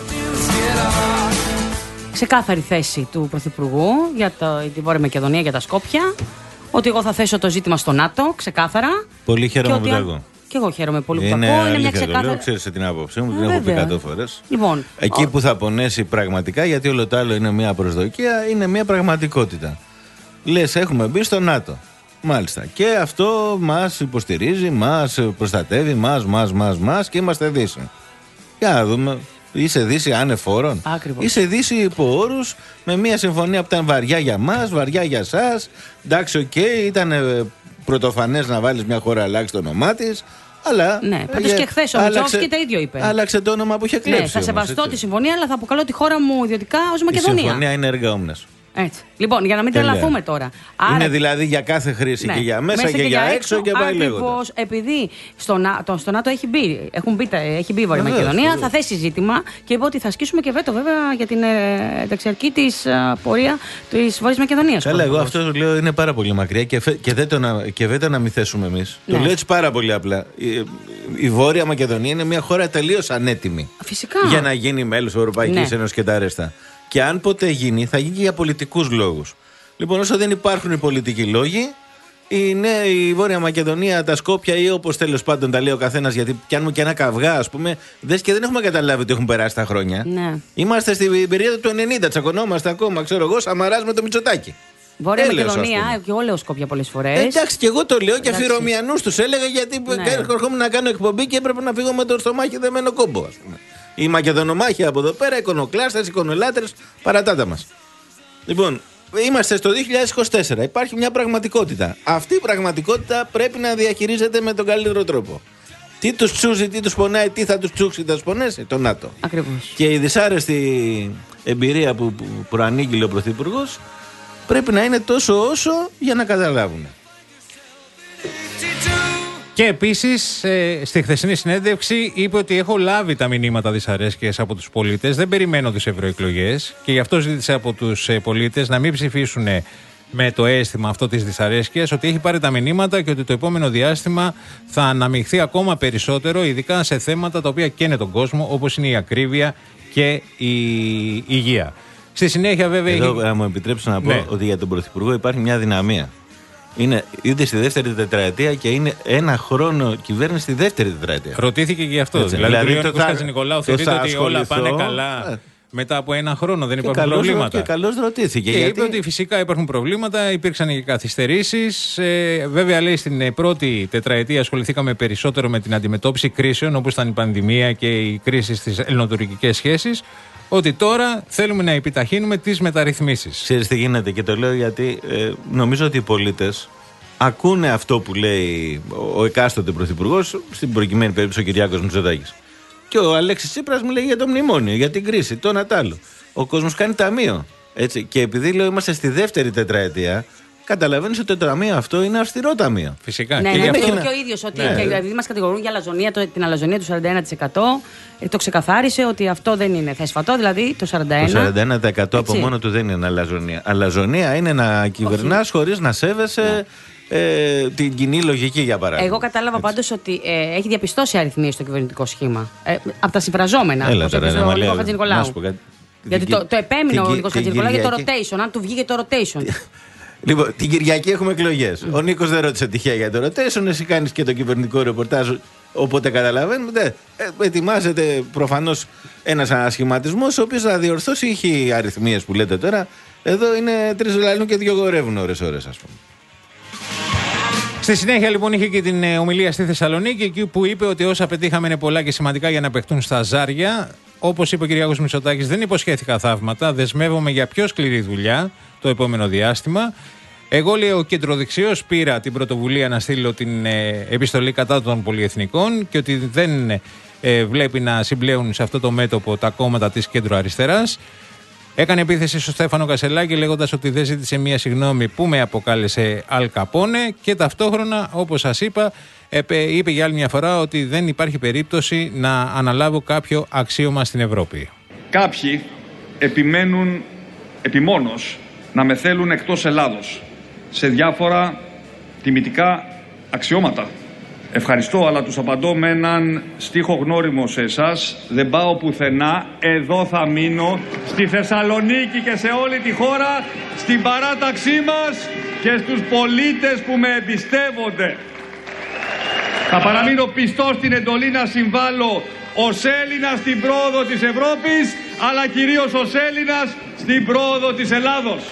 Ξεκάθαρη θέση του Πρωθυπουργού για το, τη Βόρεια Μακεδονία, για τα Σκόπια. Ότι εγώ θα θέσω το ζήτημα στο ΝΑΤΟ, ξεκάθαρα. Πολύ χαίρομαι που το ακούω. Και εγώ χαίρομαι πολύ που είναι το ακούω. Είναι μια ξεκάθαρη. ξεκάθαρη. Ξέρεις την άποψή μου, Ε, την έχω πει βέβαια. εκατό φορές. Λοιπόν, Εκεί ο... που θα πονέσει πραγματικά, γιατί όλο το άλλο είναι μια προσδοκία, είναι μια πραγματικότητα. Λες, έχουμε μπει στο ΝΑΤΟ. Μάλιστα. Και αυτό μας υποστηρίζει, μας προστατεύει, μας, μας, μας, μας και είμαστε Δύση. Για να δούμε. Είσαι Δύση άνεφόρων. Ακριβώς. Είσαι Δύση υπό όρους, με μια συμφωνία που ήταν βαριά για μας, βαριά για σας. Εντάξει, οκ, okay, ήταν ε, πρωτοφανές να βάλεις μια χώρα, αλλάξει το όνομά της. Αλλά. Ναι, πάντως και χθες ο Μητσόφσκι τα ίδιο είπε. Άλλαξε το όνομα που είχε κλέψει. Ναι, θα όμως, σεβαστώ έτσι. τη συμφωνία, αλλά θα αποκαλώ τη χώρα μου ιδιωτικά ως Μακεδονία. Η συμφωνία είναι έργα όμνας. Έτσι. Λοιπόν, για να μην Τέλεια. τρελαθούμε τώρα. Άρα... Είναι δηλαδή για κάθε χρήση, Ναι. και για μέσα, και, και για έξω και πάει λέγοντα. Ακριβώς, επειδή στο, Να, το, στο ΝΑΤΟ έχει μπει, έχουν μπει, έχει μπει η Βόρεια Βεβαίως, Μακεδονία, βεβαίως. θα θέσει ζήτημα και είπε ότι θα ασκήσουμε και βέτο βέβαια για την ε, ταξιαρχική της ε, πορεία της Βόρειας Μακεδονίας. Καλά, εγώ αυτό το λέω είναι πάρα πολύ μακριά και, φε, και δεν το να, και δεν το να μην θέσουμε εμείς. Ναι. Το λέω έτσι πάρα πολύ απλά. Η, η Βόρεια Μακεδονία είναι μια χώρα τελείως ανέτοιμη. Φυσικά. Για να γίνει μέλος Ευρωπαϊκής Ναι. Ένωσης και τα αρέστα. Και αν ποτέ γίνει, θα γίνει και για πολιτικούς λόγους. Λοιπόν, όσο δεν υπάρχουν οι πολιτικοί λόγοι, η, ναι, η Βόρεια Μακεδονία, τα Σκόπια ή όπως τέλος πάντων τα λέει ο καθένας, γιατί πιάνουμε και ένα καυγά, ας πούμε, δες και δεν έχουμε καταλάβει ότι έχουν περάσει τα χρόνια. Ναι. Είμαστε στην περίοδο του ενενήντα, τσακωνόμαστε ακόμα, ξέρω εγώ, Σαμαράς με το Μητσοτάκη. Βόρεια Έλεος, ας Μακεδονία, πούμε. και εγώ λέω Σκόπια πολλές φορές. Ε, εντάξει, και εγώ το λέω και Εντάξει. αφιερωμιανούς τους έλεγα, γιατί Ναι. ερχόμουν να κάνω εκπομπή και έπρεπε να φύγω με το στομάχι δεμένο κόμπο, ας πούμε. Οι Μακεδονομάχοι από εδώ πέρα, εικονοκλάστες, εικονολάτρες, παρατάτα μας. Λοιπόν, είμαστε στο δύο χιλιάδες είκοσι τέσσερα. Υπάρχει μια πραγματικότητα. Αυτή η πραγματικότητα πρέπει να διαχειρίζεται με τον καλύτερο τρόπο. Τι τους τσούζει, τι τους πονάει, τι θα τους τσούξει, θα τους πονέσει, το ΝΑΤΟ. Ακριβώς. Και η δυσάρεστη εμπειρία που, που προανήγγειλε ο Πρωθυπουργός πρέπει να είναι τόσο όσο για να καταλάβουν. Και επίσης ε, στη χθεσινή συνέντευξη είπε ότι έχω λάβει τα μηνύματα δυσαρέσκειας από τους πολίτες. Δεν περιμένω τις ευρωεκλογές και γι' αυτό ζήτησε από τους ε, πολίτες να μην ψηφίσουν με το αίσθημα αυτό της δυσαρέσκειας, ότι έχει πάρει τα μηνύματα και ότι το επόμενο διάστημα θα αναμειχθεί ακόμα περισσότερο, ειδικά σε θέματα τα οποία καίνε τον κόσμο, όπως είναι η ακρίβεια και η υγεία. Στη συνέχεια, βέβαια. Εδώ, έχει... να μου επιτρέψω να πω Ναι. ότι για τον Πρωθυπουργό υπάρχει μια δυναμία. Είναι ήδη στη δεύτερη τετραετία και είναι ένα χρόνο κυβέρνηση στη δεύτερη τετραετία. Ρωτήθηκε και γι' αυτό. Έτσι, Δηλαδή, δηλαδή δηλαδή ο το θα- Χατζηνικολάου το θεωρείται θα ότι όλα ασχοληθώ. πάνε καλά Ε. μετά από ένα χρόνο, δεν Και υπάρχουν καλώς, προβλήματα. και καλώς ρωτήθηκε. Και γιατί... είπε ότι φυσικά υπάρχουν προβλήματα, υπήρξαν και καθυστερήσεις. Ε, βέβαια, λέει, στην ε, πρώτη τετραετία ασχοληθήκαμε περισσότερο με την αντιμετώπιση κρίσεων, όπως ήταν η πανδημία και η κρίση στις ελληνοτουρκικές σχέσεις. Ότι τώρα θέλουμε να επιταχύνουμε τις μεταρρυθμίσεις. Ξέρεις τι γίνεται, και το λέω γιατί ε, νομίζω ότι οι πολίτες ακούνε αυτό που λέει ο, ο εκάστοτε πρωθυπουργός, στην προκειμένη περίπτωση ο Κυριάκος Μητσοτάκης. Και ο Αλέξης Τσίπρας μιλάει για το μνημόνιο, για την κρίση, το ένα τ' άλλο. Ο κόσμος κάνει ταμείο. Έτσι. Και επειδή λέω είμαστε στη δεύτερη τετραετία, καταλαβαίνεις ότι το ταμείο αυτό είναι αυστηρό ταμείο. Φυσικά. Ναι, και ναι, γι' το αυτό... είπε και ο ίδιος ότι Ναι. και επειδή μας κατηγορούν για αλαζονία, το, την αλαζονία του σαράντα ένα τοις εκατό, ε, το ξεκαθάρισε ότι αυτό δεν είναι θεσφατό, δηλαδή το σαράντα ένα τοις εκατό. Το σαράντα ένα τοις εκατό από Έτσι. μόνο του δεν είναι αλαζονία. Αλαζονία είναι να κυβερνάς χωρίς να σέβεσαι ε, την κοινή λογική, για παράδειγμα. Εγώ κατάλαβα πάντως ότι ε, έχει διαπιστώσει αριθμίες στο κυβερνητικό σχήμα. Ε, από τα συμφραζόμενα. Έλα όπως τώρα, έπαιζε ρε, ο Μαλία, Νίκος να Χατζηνικολάου. σου πω κάτι. Γιατί Την το, το επέμεινε την ο Κυ- Νίκος την Χατζηνικολάου για το Κυριακή- rotation, αν του βγήκε το rotation. Λοιπόν, την Κυριακή έχουμε εκλογές. Ο Νίκος δεν ρώτησε τυχαία για το rotation. Εσύ κάνεις και το κυβερνητικό ρεπορτάζ. Οπότε καταλαβαίνετε, ετοιμάζεται προφανώς ένας ανασχηματισμός, ο οποίος θα διορθώσει. Είχε αριθμίες που λέτε τώρα. Εδώ είναι τρεις λαλούν και δύο γορεύουν ώρες-ώρες, ας πούμε. Στη συνέχεια, λοιπόν, είχε και την ομιλία στη Θεσσαλονίκη, εκεί που είπε ότι όσα πετύχαμε είναι πολλά και σημαντικά για να παιχτούν στα ζάρια. Όπως είπε ο Κυριάκος Μητσοτάκης, δεν υποσχέθηκα θαύματα. Δεσμεύομαι για πιο σκληρή δουλειά το επόμενο διάστημα. Εγώ, λέει, ο κεντροδεξιός πήρα την πρωτοβουλία να στείλω την ε, επιστολή κατά των πολυεθνικών και ότι δεν ε, βλέπει να συμπλέουν σε αυτό το μέτωπο τα κόμματα της κέντρο-αριστεράς. Έκανε επίθεση στο Στέφανο Κασελάκη λέγοντας ότι δεν ζήτησε μία συγγνώμη που με αποκάλεσε Αλ Καπόνε και ταυτόχρονα, όπως σας είπα, είπε για άλλη μια φορά ότι δεν υπάρχει περίπτωση να αναλάβω κάποιο αξίωμα στην Ευρώπη. Κάποιοι επιμένουν επιμόνως να με θέλουν εκτός Ελλάδος σε διάφορα τιμητικά αξιώματα. Ευχαριστώ, αλλά τους απαντώ με έναν στίχο γνώριμο σε εσάς. Δεν πάω πουθενά, εδώ θα μείνω, στη Θεσσαλονίκη και σε όλη τη χώρα, στην παράταξή μας και στους πολίτες που με εμπιστεύονται. Θα παραμείνω πιστός στην εντολή να συμβάλλω ως Έλληνας στην πρόοδο της Ευρώπης, αλλά κυρίως ως Έλληνας στην πρόοδο της Ελλάδος.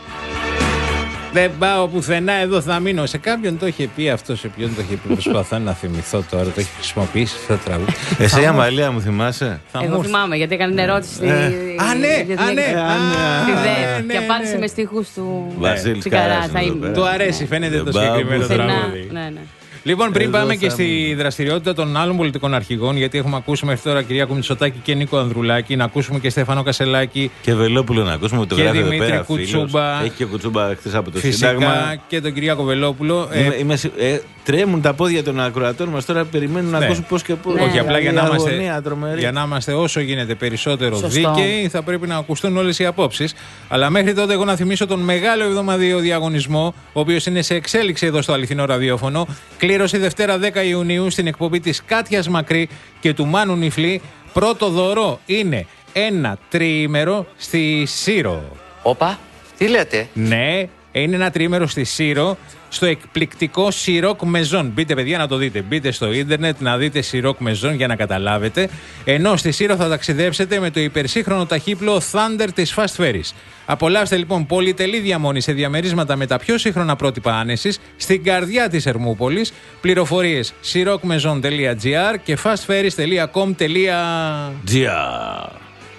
Δεν πάω πουθενά, εδώ θα μείνω. Σε κάποιον το είχε πει αυτό, σε ποιον το είχε πει. Προσπαθώ να θυμηθώ τώρα, το έχει χρησιμοποιήσει αυτό το τραγούδι. Εσύ, η Αμαλία, μου θυμάσαι? Εγώ θυμάμαι, γιατί έκανε την ερώτηση. Α, ναι, α, ναι. Και απάντησε με στίχους του Βασίλη Καρά. Του αρέσει, φαίνεται το συγκεκριμένο τραγούδι. Λοιπόν, πριν Εδώ πάμε και θα στη μου. δραστηριότητα των άλλων πολιτικών αρχηγών, γιατί έχουμε ακούσει μέχρι τώρα Κυριάκο Μητσοτάκη και Νίκο Ανδρουλάκη, να ακούσουμε και Στέφανο Κασελάκη. Και Βελόπουλο να ακούσουμε, που το και γράφει εδώ Δημήτρη πέρα. Κουτσούμπα. Φίλος. Έχει και Κουτσούμπα χθες από το Φυσικά, Σύνταγμα. και τον Κυριάκο Βελόπουλο. Είμαι, ε, είμαι, ε, τρέμουν τα πόδια των ακροατών μας τώρα, περιμένουν ναι. να ακούσουν πώς και πώς. Ναι. Όχι, απλά για να, είμαστε, τρομερή. για να είμαστε όσο γίνεται περισσότερο Σωστό. δίκαιοι, θα πρέπει να ακουστούν όλες οι απόψεις. Αλλά μέχρι τότε, εγώ να θυμίσω τον μεγάλο εβδομαδιαίο διαγωνισμό, ο οποίος είναι σε εξέλιξη εδώ στο αληθινό ραδιόφωνο. Κλήρωση Δευτέρα δέκα Ιουνίου στην εκπομπή της Κάτιας Μακρύ και του Μάνου Νιφλή. Πρώτο δώρο είναι ένα τριήμερο στη Σύρο. Όπα, τι λέτε? Ναι, είναι ένα τριήμερο στη Σύρο, στο εκπληκτικό Σιρόκ Μεζόν. Μπείτε, παιδιά, να το δείτε. Μπείτε στο ίντερνετ να δείτε Σιρόκ Μεζόν για να καταλάβετε. Ενώ στη Σύρο θα ταξιδέψετε με το υπερσύγχρονο ταχύπλο Thunder της Fast Ferries. Απολαύστε λοιπόν πολυτελή διαμονή σε διαμερίσματα με τα πιο σύγχρονα πρότυπα άνεσης στην καρδιά της Ερμούπολης. Πληροφορίες σιρόκ μεζόν τελεία τζι άρ και fastferries τελεία com τελεία τζι άρ.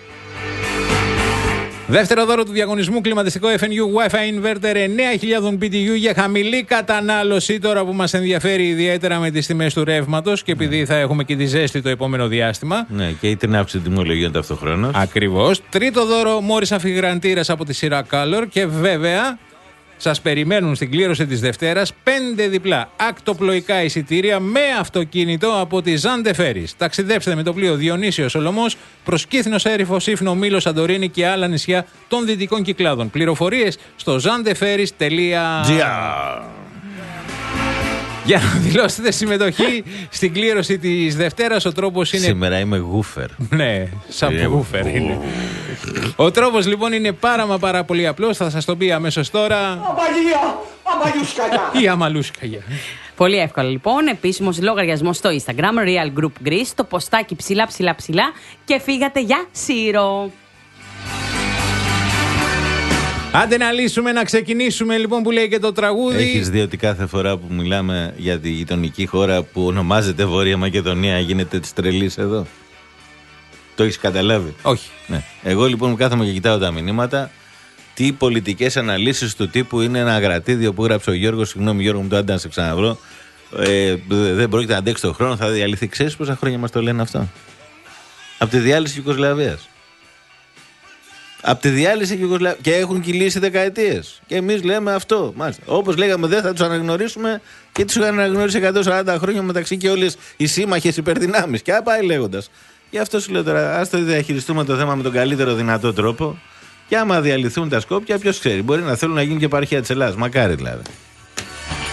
Δεύτερο δώρο του διαγωνισμού, κλιματιστικό εφ εν γιου Wi-Fi Inverter εννέα χιλιάδες μπι τι γιου για χαμηλή κατανάλωση, τώρα που μας ενδιαφέρει ιδιαίτερα με τις τιμές του ρεύματος και επειδή θα έχουμε και τη ζέστη το επόμενο διάστημα. Ναι, και την αύξηση τιμολογίων ταυτοχρόνως. Ακριβώς. Τρίτο δώρο, μόρις αφιγραντήρας από τη σειρά Color και βέβαια σας περιμένουν στην κλήρωση της Δευτέρας πέντε διπλά ακτοπλοϊκά εισιτήρια με αυτοκίνητο από τη Zande Ferries. Ταξιδέψτε με το πλοίο Διονύσιος Σολωμός προς Κύθνος, Έρυφο, Σύφνο, Μήλο, Σαντορίνη και άλλα νησιά των Δυτικών Κυκλάδων. Πληροφορίες στο zandeferries τελεία τζι άρ. Για να δηλώσετε συμμετοχή στην κλήρωση της Δευτέρας, ο τρόπος είναι... Σήμερα είμαι γούφερ. Ναι, σαν γούφερ είναι. Ο τρόπος λοιπόν είναι πάρα μα πάρα πολύ απλός. Θα σας το πει αμέσως τώρα. Αμαλία, αμαλούσκαγια. Η αμαλούσκαγια. Πολύ εύκολο λοιπόν. Επίσημος λογαριασμός στο Instagram, Real Group Greece, το ποστάκι ψηλά ψηλά ψηλά και φύγατε για Σύρο. Άντε να λύσουμε, να ξεκινήσουμε λοιπόν, που λέει και το τραγούδι. Έχεις δει ότι κάθε φορά που μιλάμε για τη γειτονική χώρα που ονομάζεται Βόρεια Μακεδονία γίνεται της τρελής εδώ? Το έχεις καταλάβει? Όχι. Ναι. Εγώ λοιπόν κάθομαι και κοιτάω τα μηνύματα. Τι πολιτικές αναλύσεις του τύπου είναι ένα γρατίδιο που γράψε ο Γιώργος. Συγγνώμη Γιώργο μου, το άντε να σε ξαναβρω. Ε, δεν πρόκειται να αντέξει τον χρόνο, θα διαλυθεί. Ξέρεις πόσα χρόνια μας το λένε αυτό? Από τη διάλυση της Ιουγκοσλαβίας. Από τη διάλυση της Ιουγκοσλαβίας. Και έχουν κυλήσει δεκαετίες. Και εμείς λέμε αυτό. Όπως λέγαμε, δεν θα τους αναγνωρίσουμε και τους είχαν αναγνωρίσει εκατόν σαράντα χρόνια μεταξύ και όλες οι σύμμαχες υπερδυνάμεις. Και πάει λέγοντας. Γι' αυτό σου λέω τώρα, ας το διαχειριστούμε το θέμα με τον καλύτερο δυνατό τρόπο. Και άμα διαλυθούν τα Σκόπια, ποιος ξέρει, μπορεί να θέλουν να γίνει και επαρχία της Ελλάδας. Μακάρι δηλαδή.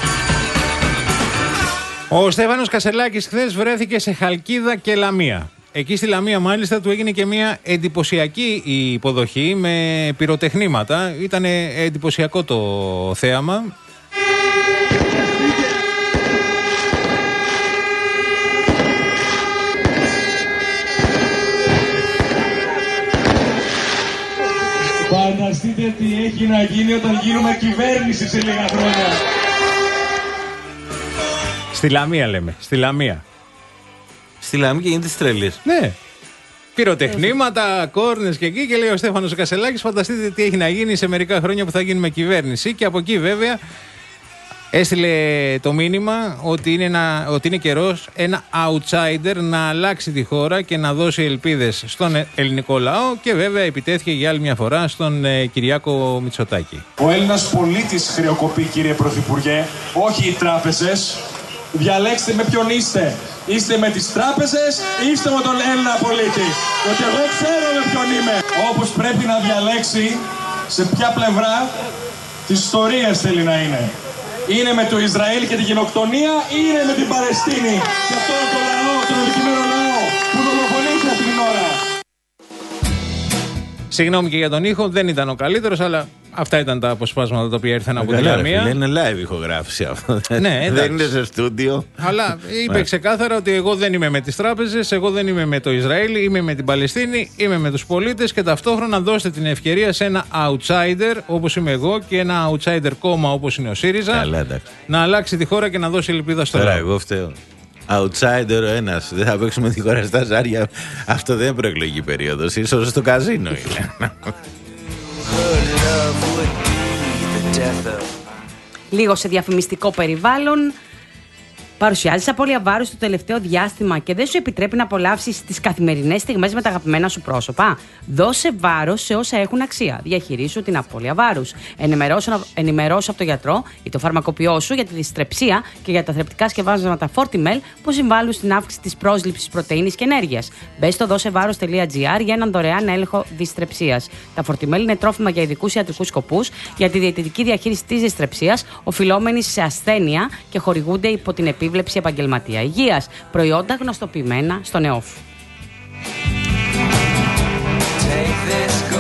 Ο Στέφανος Κασελάκης χθες βρέθηκε σε Χαλκίδα και Λαμία. Εκεί στη Λαμία μάλιστα του έγινε και μια εντυπωσιακή υποδοχή με πυροτεχνήματα. Ήταν εντυπωσιακό το θέαμα. Φανταστείτε τι έχει να γίνει όταν γίνουμε κυβέρνηση σε λίγα χρόνια. Στη Λαμία λέμε, στη Λαμία. Στη Λαμία και γίνεται τρελής. Ναι. Πυροτεχνήματα, κόρνες και εκεί, και λέει ο Στέφανος Κασελάκης, φανταστείτε τι έχει να γίνει σε μερικά χρόνια που θα γίνουμε κυβέρνηση. Και από εκεί βέβαια έστειλε το μήνυμα ότι είναι, ένα, ότι είναι καιρός ένα outsider να αλλάξει τη χώρα και να δώσει ελπίδες στον ελληνικό λαό, και βέβαια επιτέθηκε για άλλη μια φορά στον ε, Κυριάκο Μητσοτάκη. Ο Έλληνας πολίτης χρεοκοπεί, κύριε Πρωθυπουργέ, όχι οι τράπεζες. Διαλέξτε με ποιον είστε. Είστε με τις τράπεζες ή είστε με τον Έλληνα πολίτη? Γιατί εγώ ξέρω με ποιον είμαι. Όπως πρέπει να διαλέξει σε ποια πλευρά της ιστορίας θέλει να είναι. Είναι με το Ισραήλ και την γενοκτονία ή είναι με την Παλαιστίνη και αυτόν τον λαό, τον αδικημένο λαό που τον προπονείται αυτή την ώρα? Συγγνώμη και για τον ήχο, δεν ήταν ο καλύτερος, αλλά αυτά ήταν τα αποσπάσματα τα οποία ήρθαν από τη Λαμία. Είναι live ηχογράφηση αυτό. Ναι, δεν είναι σε στούντιο. Αλλά είπε ξεκάθαρα ότι εγώ δεν είμαι με τις τράπεζες, εγώ δεν είμαι με το Ισραήλ, είμαι με την Παλαιστίνη, είμαι με τους πολίτες, και ταυτόχρονα δώστε την ευκαιρία σε ένα outsider όπως είμαι εγώ και ένα outsider κόμμα όπως είναι ο ΣΥΡΙΖΑ. Καλά, να αλλάξει τη χώρα και να δώσει ελπίδα στο λαό. Τώρα εγώ φταίω. Outsider ο ένας. Δεν θα παίξουμε τη χώρα στα ζάρια. Αυτό δεν είναι προεκλογική περίοδος. Ίσως στο καζίνο είναι. Λίγο σε διαφημιστικό περιβάλλον. Παρουσιάζεις απώλεια βάρους το τελευταίο διάστημα και δεν σου επιτρέπει να απολαύσεις τις καθημερινές στιγμές με τα αγαπημένα σου πρόσωπα? Δώσε βάρος σε όσα έχουν αξία. Διαχειρίσου την απώλεια βάρους. Ενημερώσου από τον γιατρό ή το φαρμακοποιό σου για τη δυστρεψία και για τα θρεπτικά σκευάσματα Fortimel που συμβάλλουν στην αύξηση της πρόσληψης πρωτεΐνης και ενέργειας. Μπες στο δώσεβάρος τελεία τζι άρ για έναν δωρεάν έλεγχο δυστρεψίας. Τα Fortimel είναι τρόφιμα για ειδικούς ιατρικούς σκοπούς για τη διαιτητική διαχείριση της δυστρεψίας, οφειλόμενη σε ασθένεια, και χορηγούνται υπό την επίβλεψη επαγγελματία υγείας. Προϊόντα γνωστοποιημένα στο ΝΕΟΦ.